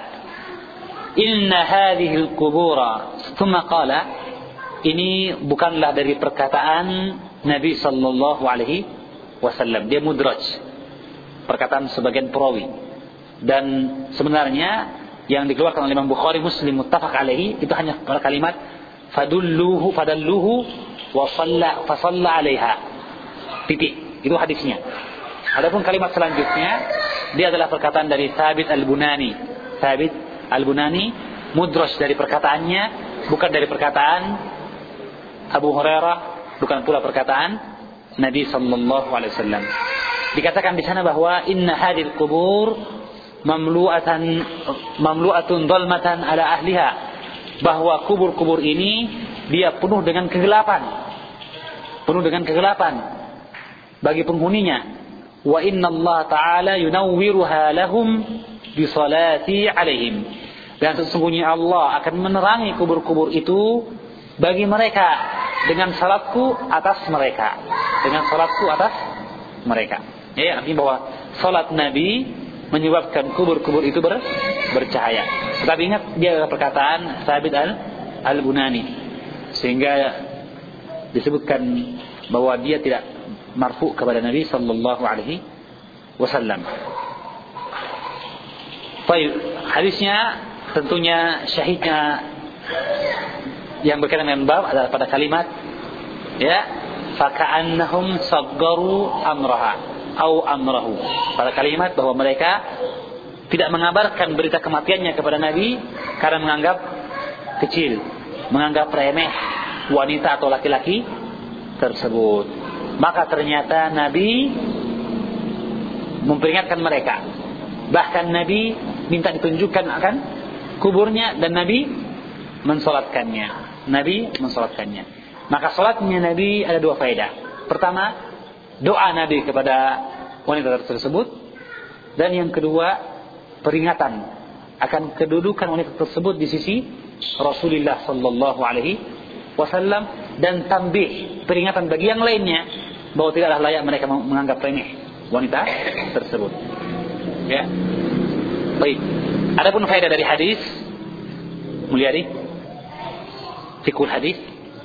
inna hadhihi al-qubura, thumma qala, ini bukanlah dari perkataan Nabi sallallahu alaihi wasallam, dia mudraj, perkataan sebagian perawi, dan sebenarnya yang dikeluarkan oleh Imam Bukhari Muslim muttafaq alaihi itu hanya pada kalimat fadulluhu fadalluhu wa shalla fa shalla 'alaiha. Titik. Itu hadisnya. Adapun kalimat selanjutnya dia adalah perkataan dari Thabit Al-Bunani. Thabit Al-Bunani mudraj dari perkataannya, bukan dari perkataan Abu Hurairah, bukan pula perkataan Nabi sallallahu alaihi wasallam. Dikatakan di sana bahwa inna hadhil qubur mamlu'atan mamlu'atun dhalmatan ala ahliha, bahwa kubur-kubur ini dia penuh dengan kegelapan. Penuh dengan kegelapan bagi penghuninya. Wa inna Allah ta'ala yunawwiruha lahum bi salati alaihim. Dan sesungguhnya Allah akan menerangi kubur-kubur itu bagi mereka dengan salatku atas mereka. Dengan salatku atas mereka. Ya, artinya bahwa salat Nabi menyebabkan kubur-kubur itu ber, bercahaya. Tetapi ingat dia adalah perkataan Thabit Al-Bunani, sehingga disebutkan bahwa dia tidak marfu kepada Nabi sallallahu alaihi wasallam. Baik, hadisnya tentunya syahidnya yang berkaitan dengan bab adalah pada kalimat ya faka'annahum saggaru amraha au amrahu. Pada kalimat bahwa mereka tidak mengabarkan berita kematiannya kepada Nabi karena menganggap kecil, menganggap remeh wanita atau laki-laki tersebut. Maka ternyata Nabi memperingatkan mereka. Bahkan Nabi minta ditunjukkan akan kuburnya dan Nabi mensolatkannya. Nabi mensolatkannya. Maka solatnya Nabi ada dua faedah. Pertama, doa Nabi kepada wanita tersebut, dan yang kedua, peringatan akan kedudukan wanita tersebut di sisi Rasulullah sallallahu alaihi wasallam, dan tambih peringatan bagi yang lainnya bahwa tidaklah layak mereka menganggap remeh wanita tersebut. Ya. Baik. Adapun faedah dari hadis, Mulyadi, fikul hadis.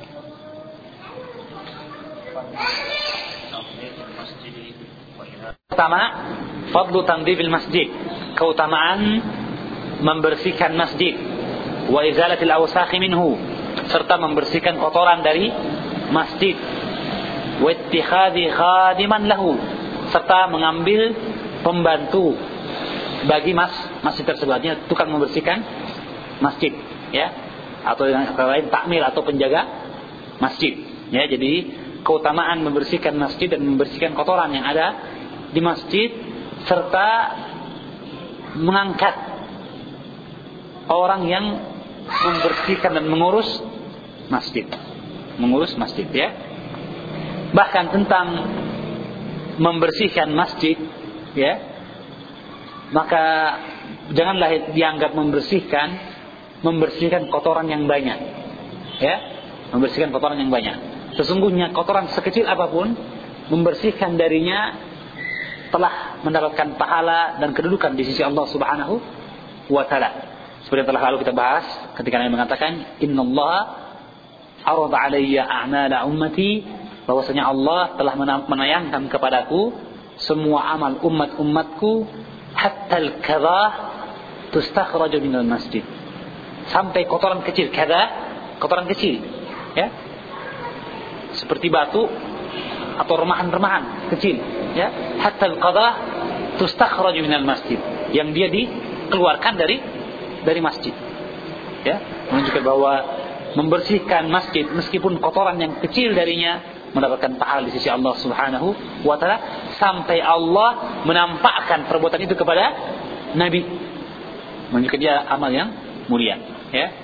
Pertama, fadlu tandzibil masjid, keutamaan membersihkan masjid, wa izalatil awsakh minhu, serta membersihkan kotoran dari masjid, wa ittikhadhi khadiman lahu, serta mengambil pembantu bagi mas masjid tersebut, artinya tukang membersihkan masjid, ya, atau yang lain takmir atau penjaga masjid, ya. Jadi keutamaan membersihkan masjid dan membersihkan kotoran yang ada di masjid, serta mengangkat orang yang membersihkan dan mengurus masjid, mengurus masjid, ya. Bahkan tentang membersihkan masjid, ya, maka janganlah dianggap membersihkan membersihkan kotoran yang banyak, ya, membersihkan kotoran yang banyak. Sesungguhnya kotoran sekecil apapun, membersihkan darinya telah mendapatkan pahala dan kedudukan di sisi Allah Subhanahu wa taala. Seperti yang telah lalu kita bahas ketika Nabi mengatakan, "Innallaha 'arada 'alayya a'mala ummati", bahwasanya Allah telah menayangkan kepadaku semua amal umat-umatku, hatta al-kadhah tustakhraju minal masjid, sampai kotoran kecil, kadha, kotoran kecil, ya, seperti batu atau remahan-remahan kecil, ya, hatta al-qadha tustakhraju minal masjid, yang dia dikeluarkan dari dari masjid, ya, menunjukkan bahwa membersihkan masjid meskipun kotoran yang kecil darinya mendapatkan pahala di sisi Allah Subhanahu wa taala, sampai Allah menampakkan perbuatan itu kepada Nabi, menunjukkan dia amal yang mulia, ya.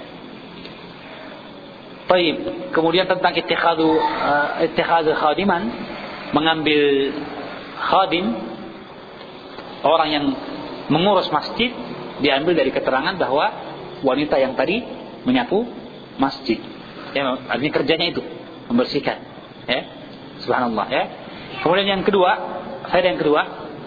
Baik, kemudian tentang ittikhadu uh, ittikhadu khadiman, mengambil khadim, orang yang mengurus masjid, diambil dari keterangan bahwa wanita yang tadi menyapu masjid, ya, artinya kerjanya itu membersihkan, ya, subhanallah, ya. Kemudian yang kedua, faedah yang kedua,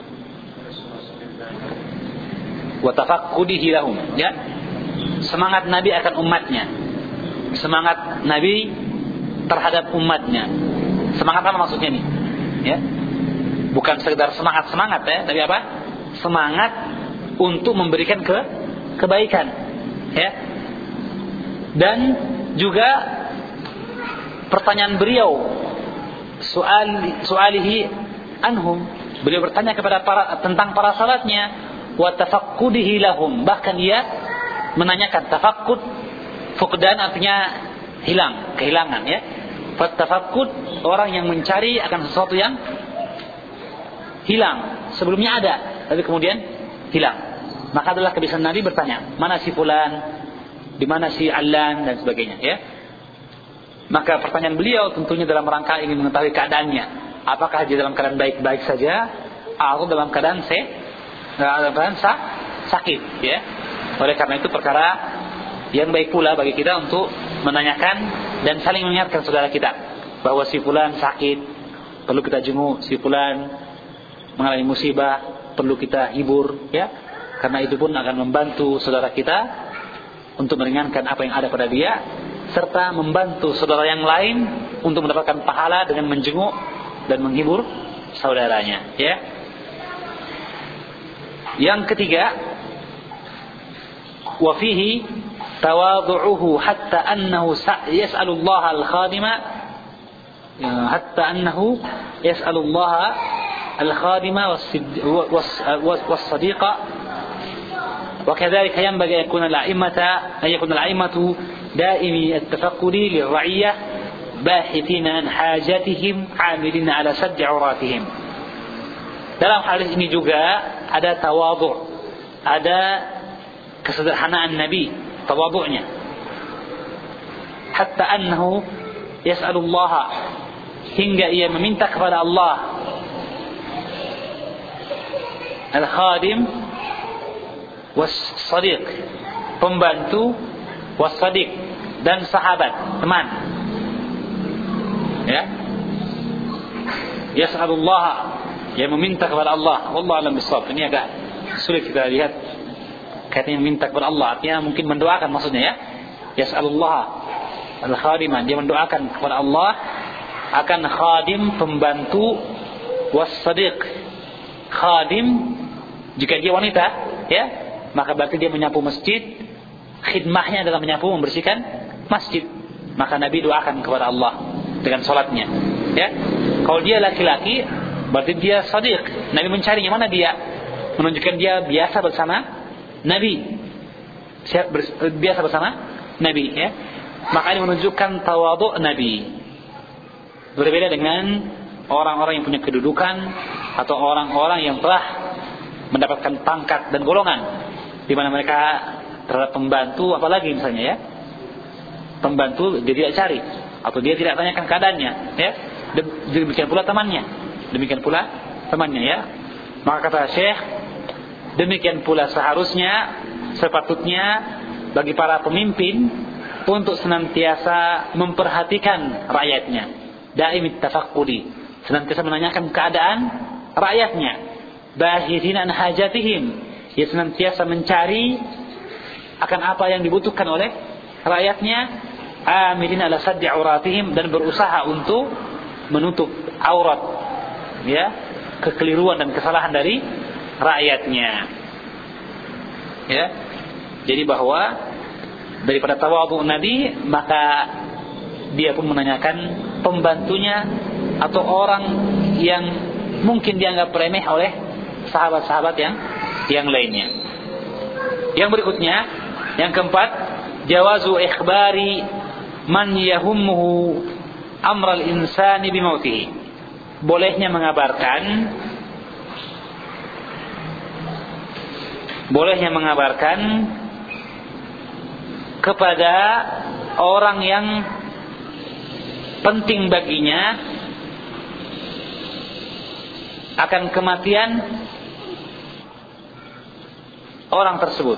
wa tafaqqudihi lahum, ya, semangat Nabi akan umatnya, semangat Nabi terhadap umatnya. Semangat apa maksudnya nih? Ya, bukan sekedar semangat semangat, ya, tapi apa? Semangat untuk memberikan ke kebaikan, ya. Dan juga pertanyaan beliau, soal soalihi anhum, beliau bertanya kepada para, tentang para sahabatnya, wa tafaqqudihi lahum, bahkan dia menanyakan. Tafakkud, fuqdan artinya hilang, kehilangan ya. Fatafakkud, orang yang mencari akan sesuatu yang hilang, sebelumnya ada tapi kemudian hilang. Maka adalah kebiasaan Nabi bertanya, mana si fulan, di mana si Alan dan sebagainya ya. Maka pertanyaan beliau tentunya dalam rangka ingin mengetahui keadaannya, apakah dia dalam keadaan baik-baik saja atau dalam keadaan se dalam keadaan sa sakit ya. Oleh karena itu perkara yang baik pula bagi kita untuk menanyakan dan saling mengingatkan saudara kita bahwa si fulan sakit, perlu kita jenguk, si fulan mengalami musibah, perlu kita hibur ya. Karena itu pun akan membantu saudara kita untuk meringankan apa yang ada pada dia, serta membantu saudara yang lain untuk mendapatkan pahala dengan menjenguk dan menghibur saudaranya ya. Yang ketiga, wa fihi tawadhu'uhu hatta annahu yas'alu Allah al-khadima hatta annahu yas'alu Allah al-khadima was-sadiqa wa kadzalika yanbaghi an yakuna al-a'immata an yakuna al-a'immatu daimi at-tafaqqudi lir-ra'iyyah bahithina an hajatihim 'amilina 'ala saddi 'auratihim. Dalam hadis ini juga ada tawadhu', ada kesederhanaan Nabi, tawadhu'nya. Hatta annahu yas'alullah, hingga ia meminta kepada Allah, al-khadim was-sadiq, pembantu, was-sadiq, dan sahabat, teman. Ya. Yas'alullah, ia meminta kepada Allah. Wallahu a'lam bissawab. Ini agak sulit kita lihat katanya minta kepada Allah, artinya mungkin mendoakan maksudnya ya. Yas'alullah al-khadiman, dia mendoakan kepada Allah akan khadim, pembantu, was-sadiq, khadim jika dia wanita ya, maka berarti dia menyapu masjid, khidmahnya adalah menyapu, membersihkan masjid. Maka Nabi doakan kepada Allah dengan salatnya ya. Kalau dia laki-laki berarti dia sadiq, Nabi mencarinya, mana dia, menunjukkan dia biasa bersama Nabi, biasa bersama Nabi ya. Maka ini menunjukkan tawadhu Nabi. Berbeda dengan orang-orang yang punya kedudukan atau orang-orang yang telah mendapatkan pangkat dan golongan, di mana mereka terhadap pembantu, apalagi misalnya ya, pembantu dia tidak cari atau dia tidak tanyakan keadaannya ya. Demikian pula temannya, demikian pula temannya ya. Maka kata Syekh, demikian pula seharusnya, sepatutnya bagi para pemimpin untuk senantiasa memperhatikan rakyatnya, daimit tafaqqudi, senantiasa menanyakan keadaan rakyatnya, bahithina an hajatihim, ia senantiasa mencari akan apa yang dibutuhkan oleh rakyatnya, amilina ala saddi auratihim, dan berusaha untuk menutup aurat ya, kekeliruan dan kesalahan dari rakyatnya ya. Jadi bahwa daripada tawadhu Nabi, maka dia pun menanyakan pembantunya atau orang yang mungkin dianggap remeh oleh sahabat-sahabat yang yang lainnya. Yang berikutnya, yang keempat, jawazu ikhbari man yahummuhu amral insani bimautihi, bolehnya mengabarkan bolehnya mengabarkan kepada orang yang penting baginya akan kematian orang tersebut.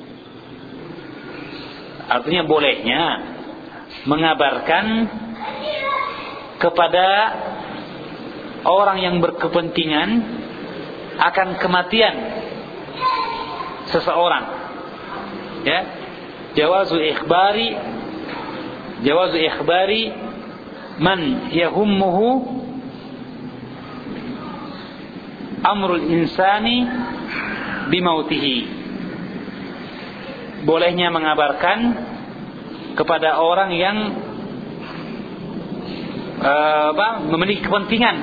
Artinya bolehnya mengabarkan kepada orang yang berkepentingan akan kematian seseorang ya. Jawazu ikhbari jawazu ikhbari man yahummuhu amrul insani bimautihi, bolehnya mengabarkan kepada orang yang uh, apa, memiliki kepentingan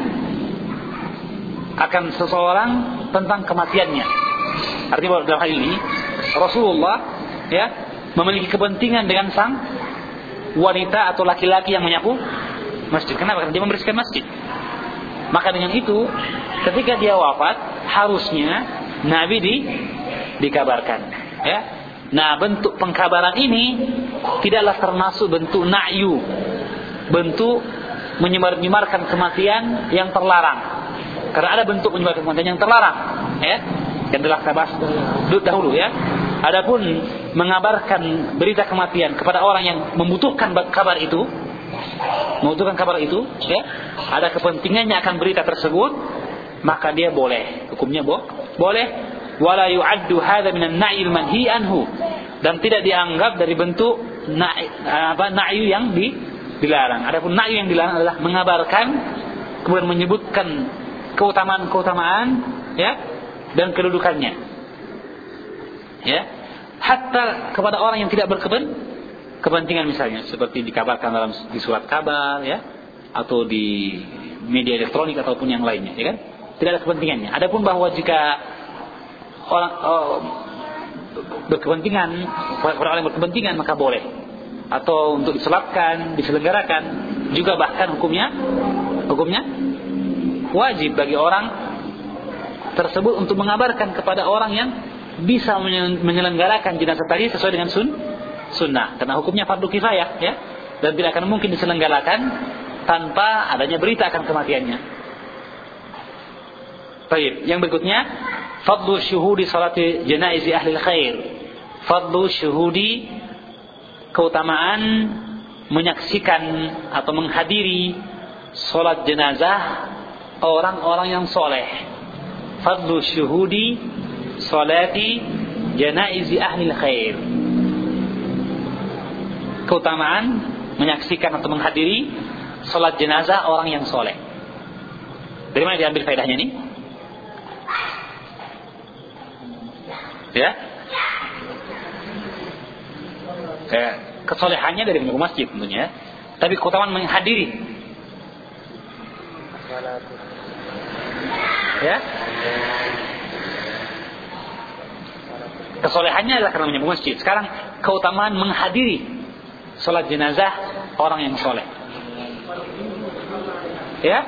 akan seseorang tentang kematiannya. Artinya dalam hal ini Rasulullah ya memiliki kepentingan dengan sang wanita atau laki-laki yang menyapu masjid. Kenapa? Karena dia membersihkan masjid. Maka dengan itu ketika dia wafat harusnya Nabi di, dikabarkan ya. Nah, bentuk pengkabaran ini tidaklah termasuk bentuk na'yu, bentuk menyebar-nyebarkan kematian yang terlarang. Karena ada bentuk menyebarkan kematian yang terlarang ya, yang telah kita bahas dahulu ya. Adapun mengabarkan berita kematian kepada orang yang membutuhkan kabar itu, membutuhkan kabar itu ya, ada kepentingannya akan berita tersebut, maka dia boleh, hukumnya bo- boleh. Wala yu'addu hadza minan na'il manhi anhu, dan tidak dianggap dari bentuk na'i, apa na'yu yang di, dilarang. Adapun na'yu yang dilarang adalah mengabarkan kemudian menyebutkan keutamaan-keutamaan ya dan kedudukannya. Ya. Hatta kepada orang yang tidak berkepen kepentingan, misalnya seperti dikabarkan dalam di surat kabar ya, atau di media elektronik ataupun yang lainnya ya kan. Tidak ada kepentingannya. Adapun bahwa jika orang oh, berkepentingan, orang yang berkepentingan maka boleh, atau untuk diselatkan, diselenggarakan juga, bahkan hukumnya hukumnya wajib bagi orang tersebut untuk mengabarkan kepada orang yang bisa menyelenggarakan jenazah tadi sesuai dengan sun, sunnah, karena hukumnya fardu kifayah ya, dan tidak akan mungkin diselenggarakan tanpa adanya berita akan kematiannya. Baik, yang berikutnya fadlu syuhudi salati janaizi ahli khair. Fadlu syuhudi, keutamaan menyaksikan atau menghadiri salat jenazah orang-orang yang soleh. Fadlu syuhudi salati janaizi ahli khair. Keutamaan menyaksikan atau menghadiri salat jenazah orang yang soleh. Dari mana diambil faedahnya ini? Ya, eh, kesolehannya dari menyuruh masjid tentunya, tapi keutamaan menghadiri ya, kesolehannya adalah karena menyuruh masjid. Sekarang keutamaan menghadiri sholat jenazah orang yang soleh ya.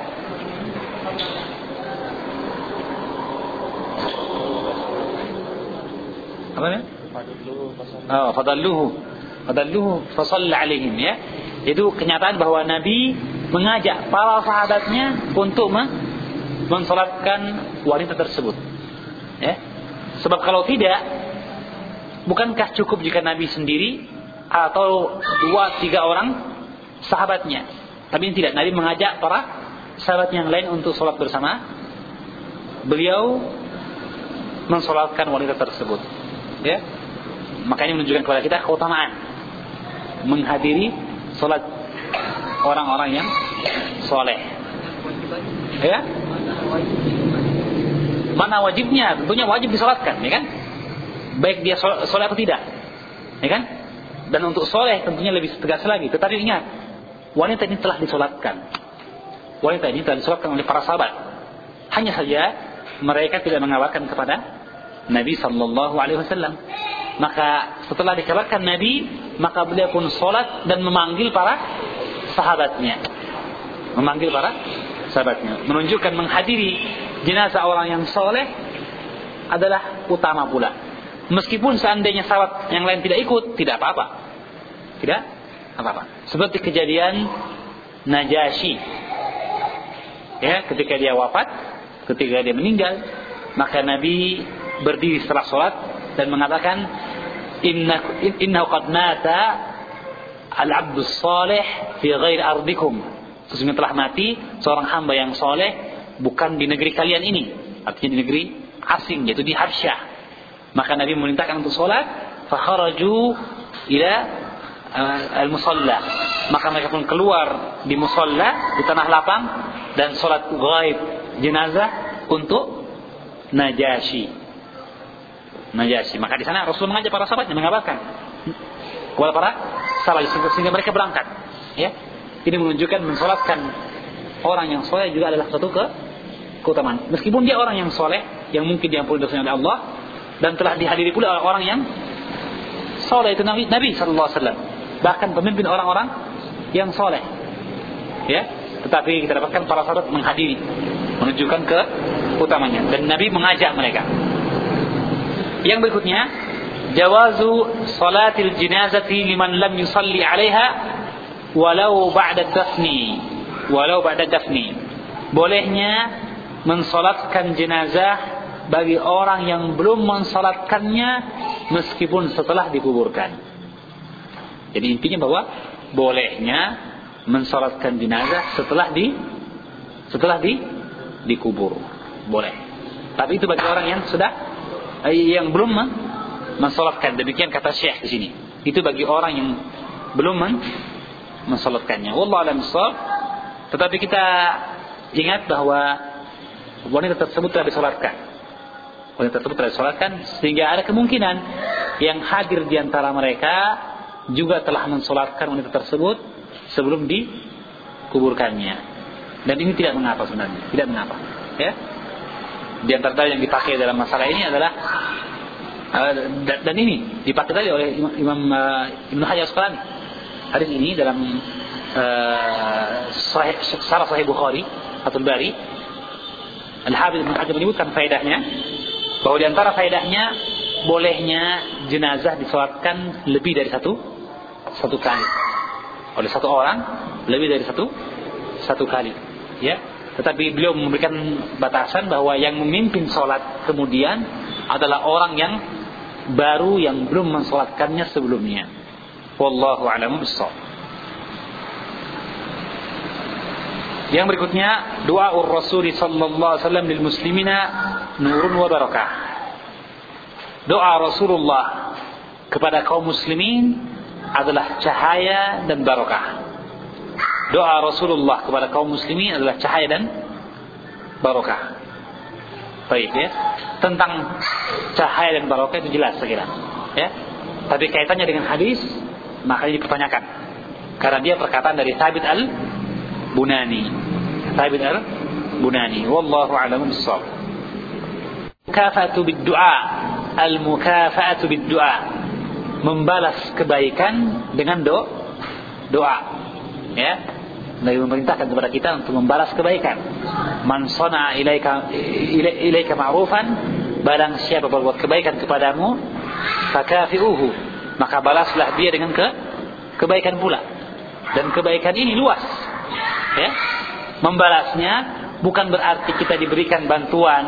Apa ya? Oh, fadalluhu, fadalluhu, fasalla alaihim ya. Itu kenyataan bahwa Nabi mengajak para sahabatnya untuk mensolatkan wanita tersebut. Ya. Sebab kalau tidak, bukankah cukup jika Nabi sendiri atau dua tiga orang sahabatnya? Tapi tidak, Nabi mengajak para sahabat yang lain untuk solat bersama. Beliau mensolatkan wanita tersebut. Ya, makanya menunjukkan kepada kita keutamaan menghadiri solat orang-orang yang soleh. Ya, mana wajibnya? Tentunya wajib disolatkan, ya kan? Baik dia soleh atau tidak, ya kan? Dan untuk soleh tentunya lebih tegas lagi. Tetapi ingat, wanita ini telah disolatkan. Wanita ini telah disolatkan oleh para sahabat. Hanya saja mereka tidak mengabarkan kepada Nabi sallallahu alaihi wasallam. Maka setelah dikabarkan Nabi, maka beliau pun salat dan memanggil para sahabatnya. Memanggil para sahabatnya, menunjukkan menghadiri jenazah orang yang soleh adalah utama pula. Meskipun seandainya sahabat yang lain tidak ikut, tidak apa-apa. Tidak apa-apa. Seperti kejadian Najasyi. Ya, ketika dia wafat, ketika dia meninggal, maka Nabi berdiri setelah sholat dan mengatakan, inna innahu qad mata al-'abdus salih fi ghairi ardikum. Sesungguhnya telah mati seorang hamba yang soleh bukan di negeri kalian ini, artinya di negeri asing, yaitu di Habsyah. Maka Nabi memerintahkan untuk sholat, fa kharaju ila uh, al-musalla. Maka mereka pun keluar di musalla, di tanah lapang, dan sholat ghaib jenazah untuk Najasyi. Najasyi. Maka di sana Rasul mengajak para sahabatnya mengabarkan kepada para sahabat sehingga mereka berangkat. Ya. Ini menunjukkan mensolatkan orang yang soleh juga adalah satu ke keutamaan. Meskipun dia orang yang soleh, yang mungkin diampuni dosanya oleh Allah, dan telah dihadiri pula oleh orang yang soleh, itu Nabi, Nabi Sallallahu Alaihi Wasallam, bahkan pemimpin orang-orang yang soleh. Ya, tetapi kita dapatkan para sahabat menghadiri, menunjukkan ke utamanya, dan Nabi mengajak mereka. Yang berikutnya, jawazu salatil jinazati liman lam yusalli 'alaiha walau ba'da dafni, walau ba'da dafni. Bolehnya mensalatkan jenazah bagi orang yang belum mensalatkannya meskipun setelah dikuburkan. Jadi intinya bahwa bolehnya mensalatkan jenazah setelah di setelah di dikubur. Boleh. Tapi itu bagi orang yang sudah yang belum mensalatkan. Demikian kata Syekh di sini. Itu bagi orang yang belum mensalatkannya. Wallahu a'lam bishawab. Tetapi kita ingat bahwa wanita tersebut telah disalatkan. Wanita tersebut telah disalatkan, sehingga ada kemungkinan yang hadir di antara mereka juga telah mensalatkan wanita tersebut sebelum dikuburkannya. Dan ini tidak mengapa sebenarnya, tidak mengapa. Ya. Di antara yang dipakai dalam masalah ini adalah uh, dan, dan ini dipakai tadi oleh Imam, Imam uh, Ibnu Hajar Asqalani. Hadis ini dalam uh, sahih, Syarah Sahih Bukhari atau Bari, Al-Hafidz Ibnu Hajar menyebutkan faedahnya, bahwa di antara faedahnya bolehnya jenazah disolatkan lebih dari satu satu kali oleh satu orang, lebih dari satu satu kali, ya. Tetapi beliau memberikan batasan bahwa yang memimpin solat kemudian adalah orang yang baru yang belum mensolatkannya sebelumnya. Wallahu a'lam bishawab. Yang berikutnya, doa Rasul sallallahu alaihi wasallam lil muslimina nurun wa barakah. Doa Rasulullah kepada kaum muslimin adalah cahaya dan barakah. Doa Rasulullah kepada kaum muslimin adalah cahaya dan barakah. Baik, ya. Tentang cahaya dan barakah itu jelas saya kira, ya. Tapi kaitannya dengan hadis makanya dipertanyakan. Karena dia perkataan dari Thabit al-Bunani. Thabit al-Bunani. Wallahu a'lam bishawab. Mukafa'atu bid-du'a. Al-mukafa'atu bid-du'a. Membalas kebaikan dengan do doa. Ya. Nabi memerintahkan kepada kita untuk membalas kebaikan. Man sana'a ilaika ilaika ma'rufan, barang siapa berbuat kebaikan kepadamu, fakafi'uhu, maka balaslah dia dengan ke kebaikan pula. Dan kebaikan ini luas. Ya. Membalasnya bukan berarti kita diberikan bantuan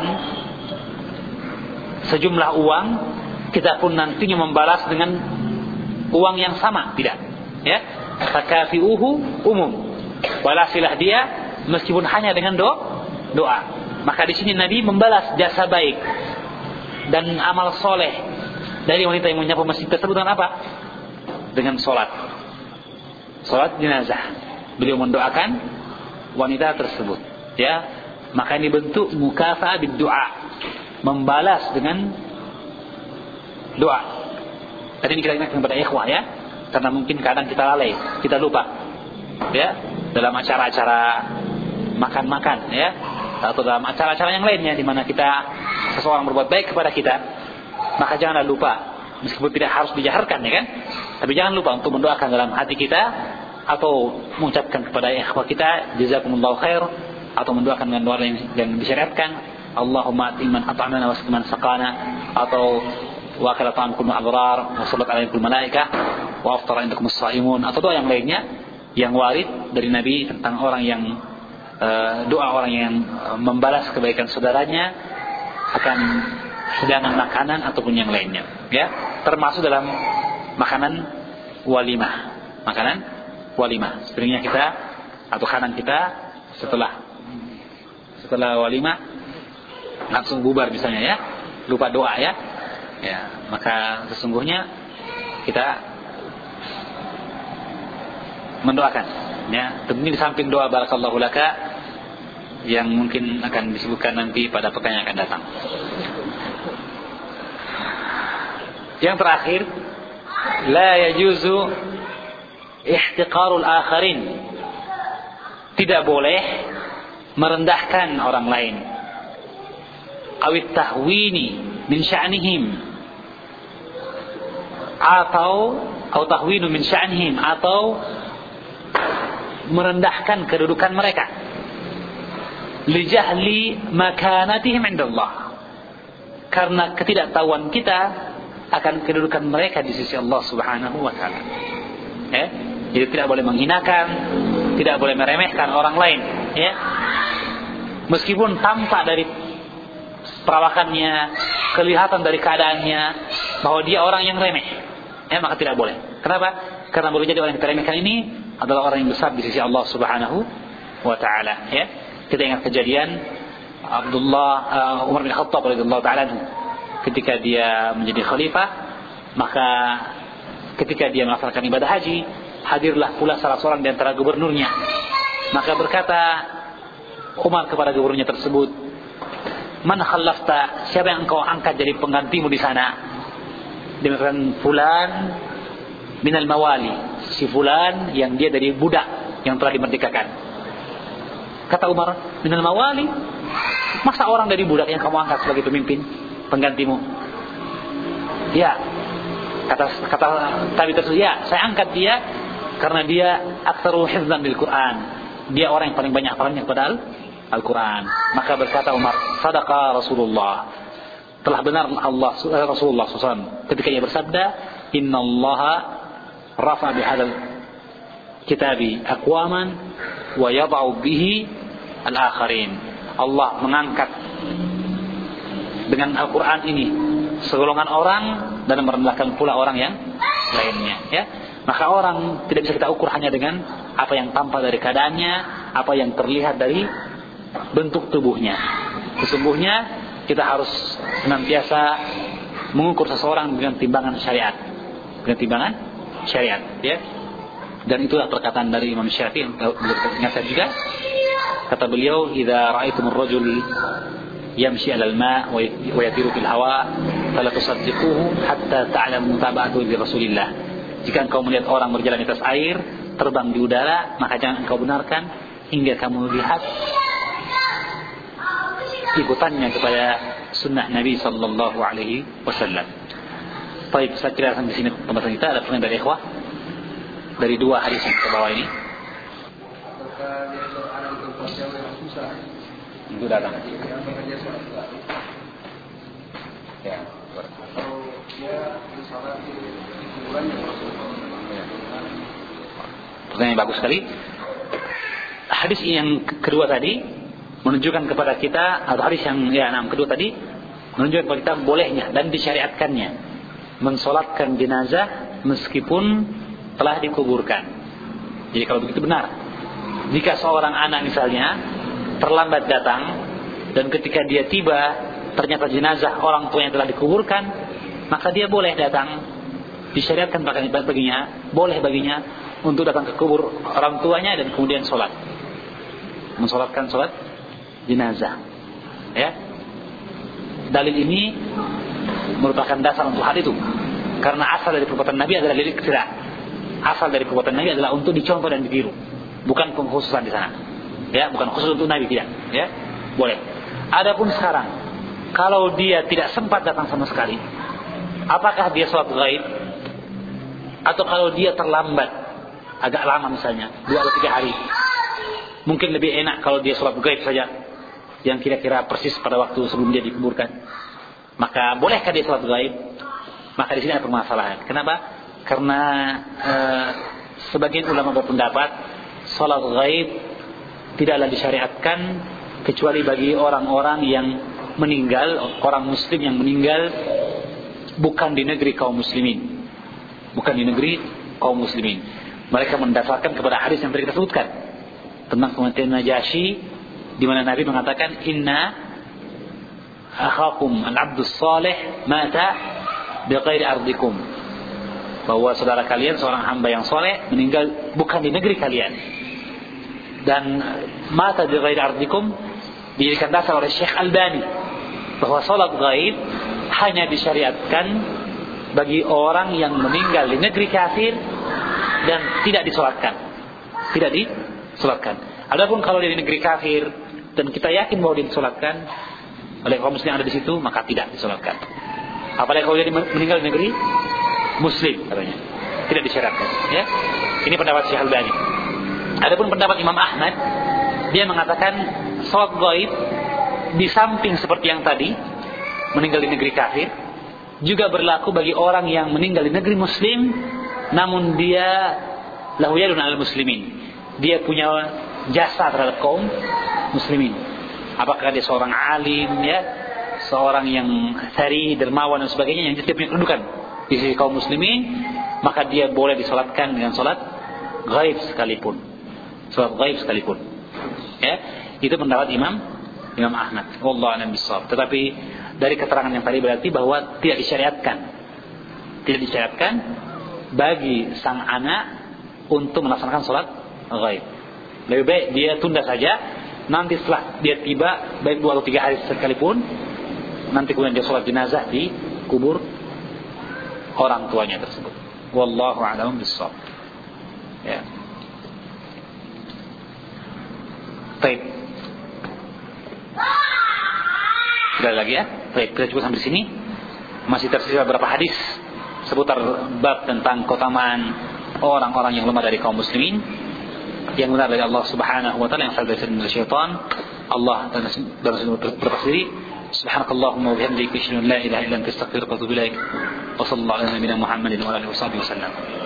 sejumlah uang, kita pun nantinya membalas dengan uang yang sama, tidak. Ya. Fakafi'uhu umum. Balasilah dia meskipun hanya dengan do, doa. Maka di sini Nabi membalas jasa baik dan amal soleh dari wanita yang menyapu masjid tersebut dengan apa? Dengan solat, solat jenazah. Beliau mendoakan wanita tersebut. Ya, maka ini bentuk mukafa'ah bid-du'a, membalas dengan doa. Tadi ini kita ingatkan kepada ikhwah, ya, karena mungkin kadang kita lalai, kita lupa, ya. Dalam acara-acara makan-makan, ya, atau dalam acara-acara yang lainnya di mana kita seseorang berbuat baik kepada kita, maka janganlah lupa, meskipun tidak harus dijaharkan, ya kan, tapi jangan lupa untuk mendoakan dalam hati kita atau mengucapkan kepada ikhwah kita jazakumullahu khair, atau mendoakan dengan doa yang, yang disyariatkan, Allahumma atiman at'amana wasqiman saqana, atau wa kala ta'amkum abrar wa sallat alaikum malaikah wa aftara indakum as-saimun, atau doa yang lainnya yang warid dari Nabi tentang orang yang uh, doa orang yang uh, membalas kebaikan saudaranya akan hidangan makanan ataupun yang lainnya, ya, termasuk dalam makanan walimah, makanan walimah. Seringnya kita atau kanan kita setelah setelah walimah langsung bubar misalnya, ya, lupa doa, ya, ya, maka sesungguhnya kita mendoakan, ya, tentunya di samping doa barakallahu laka yang mungkin akan disebutkan nanti pada pekan yang akan datang. Yang terakhir, la yajuzu ihtiqarul akharin tidak boleh merendahkan orang lain. Awit tahwini min sya'nihim, atau atau tahwinu min sya'nihim, atau merendahkan kedudukan mereka. Li jahli makanatihim indallah, karena ketidaktahuan kita akan kedudukan mereka di sisi Allah Subhanahu wa taala. Ya, jadi tidak boleh menghinakan, tidak boleh meremehkan orang lain, ya. Meskipun tampak dari perawakannya, kelihatan dari keadaannya bahwa dia orang yang remeh, ya, maka tidak boleh. Kenapa? Karena boleh jadi orang yang teremehkan ini adalah orang yang besar di sisi Allah Subhanahu wa taala, ya. Kita ingat kejadian Abdullah uh, Umar bin Khattab radhiyallahu taala ketika dia menjadi khalifah, maka ketika dia melaksanakan ibadah haji, hadirlah pula salah seorang di antara gubernurnya. Maka berkata Umar kepada gubernurnya tersebut, "Man khallafta, siapa yang engkau angkat jadi penggantimu di sana?" Dia mengatakan, "Fulan minal mawali," si fulan yang dia dari budak yang telah dimerdekakan. Kata Umar, "Minal mawali? Masa orang dari budak yang kamu angkat sebagai pemimpin, penggantimu?" Ya, kata kata tabi tersebut, "Ya, saya angkat dia karena dia aktsaru hifdzan bil Quran. Dia orang yang paling banyak hafalnya kepada Al-Quran." Maka berkata Umar, "Sadaqa Rasulullah." Telah benar Allah Rasulullah shallallahu alaihi wasallam ketika ia bersabda, "Inna Allah rafa bihadzal kitabi aqwaman wa yad'u bihi al-akharin." Allah mengangkat dengan Al-Quran ini segolongan orang dan merendahkan pula orang yang lainnya, ya. Maka orang tidak bisa kita ukur hanya dengan apa yang tampak dari keadaannya, apa yang terlihat dari bentuk tubuhnya. Sesungguhnya kita harus senantiasa mengukur seseorang dengan timbangan syariat, dengan timbangan syariat, ya. Dan itulah perkataan dari Imam Syafi'i yang ingatkan juga. Kata beliau, "Idza ra'aitumur rajul yamshi 'alal ma' wa yatiru fil hawa, fala tusaddiquhu hatta ta'lamu mutaba'atahu li Rasulillah." Jika engkau melihat orang berjalan di atas air, terbang di udara, maka jangan engkau benarkan hingga kamu lihat ikutannya kepada sunnah Nabi sallallahu alaihi wasallam. Baik, saya kira sampai sini pembahasan kita. Ada pertanyaan dari ikhwah dari dua hadis yang kita bawa ini? Itu datang. Ya. Pertanyaan yang bagus sekali. Hadis yang kedua tadi menunjukkan kepada kita, atau hadis yang ya enam kedua tadi menunjukkan kepada kita bolehnya dan disyariatkannya mensolatkan jenazah meskipun telah dikuburkan. Jadi kalau begitu benar. Jika seorang anak misalnya terlambat datang dan ketika dia tiba ternyata jenazah orang tua yang telah dikuburkan, maka dia boleh datang, disyariatkan baginya, boleh baginya untuk datang ke kubur orang tuanya dan kemudian sholat, mensolatkan sholat jenazah, ya. Dalil ini merupakan dasar untuk hal itu, karena asal dari perbuatan Nabi adalah lirik tidak. Asal dari perbuatan Nabi adalah untuk dicontoh dan ditiru, bukan pengkhususan di sana, ya, bukan khusus untuk Nabi, tidak, ya, boleh. Adapun sekarang, kalau dia tidak sempat datang sama sekali, apakah dia sholat gaib? Atau kalau dia terlambat agak lama misalnya dua atau tiga hari, mungkin lebih enak kalau dia sholat gaib saja, yang kira-kira persis pada waktu sebelum dia dikuburkan. Maka bolehkah dia sholat gaib? Maka di sini ada permasalahan. Kenapa? Karena eh, sebagian ulama berpendapat sholat gaib tidaklah disyariatkan kecuali bagi orang-orang yang meninggal, orang muslim yang meninggal bukan di negeri kaum muslimin, bukan di negeri kaum muslimin. Mereka mendasarkan kepada hadis yang tadi kita sebutkan tentang kematian Najasyi, di mana Nabi mengatakan, "Inna akhakum al-'abdus salih mata bighairi ardikum." Bahwa saudara kalian seorang hamba yang soleh meninggal bukan di negeri kalian. Dan mata bighairi ardikum dijadikan dasar oleh Syekh Albani bahwa salat gaib hanya disyariatkan bagi orang yang meninggal di negeri kafir dan tidak disolatkan, tidak disolatkan. Adapun kalau dia di negeri kafir dan kita yakin bahwa dia disolatkan oleh kaum muslim yang ada di situ, maka tidak disolatkan. Apalagi kalau dia meninggal di negeri muslim, katanya tidak disyariatkan. Ya, ini pendapat Syekh Al-Albani. Adapun pendapat Imam Ahmad, dia mengatakan salat gaib di samping seperti yang tadi meninggal di negeri kafir, juga berlaku bagi orang yang meninggal di negeri muslim, namun dia lahu yadun al muslimin, dia punya jasa terhadap kaum muslimin. Apakah dia seorang alim, ya, seorang yang sari, dermawan dan sebagainya, yang dia punya kedudukan di sisi kaum muslimin, maka dia boleh disolatkan dengan solat gaib sekalipun, solat gaib sekalipun. Ya, itu pendapat Imam Imam Ahmad. Wallahu a'lam bishawab. Tetapi dari keterangan yang tadi berarti bahwa tidak disyariatkan, tidak disyariatkan bagi sang anak untuk melaksanakan solat gaib. Lebih baik dia tunda saja, nanti setelah dia tiba, baik dua atau tiga hari sekalipun, nanti kemudian dia solat jenazah di kubur orang tuanya tersebut. Wallahu a'lam bishawab. Ya. Baik. Sudah lagi ya. Baik, kita cukup sampai sini. Masih tersisa beberapa hadis seputar bab tentang keutamaan orang-orang yang lemah dari kaum muslimin, yang benar dari Allah Subhanahu wa taala, yang salah dari syaitan. Allah dan Rasul berkata sendiri, subhanakallahumma wa bihamdika asyhadu an la ilaha illa anta astaghfiruka wa atubu ilaik. Wa sallallahu ala nabiyyina Muhammadin wa alihi wasallam.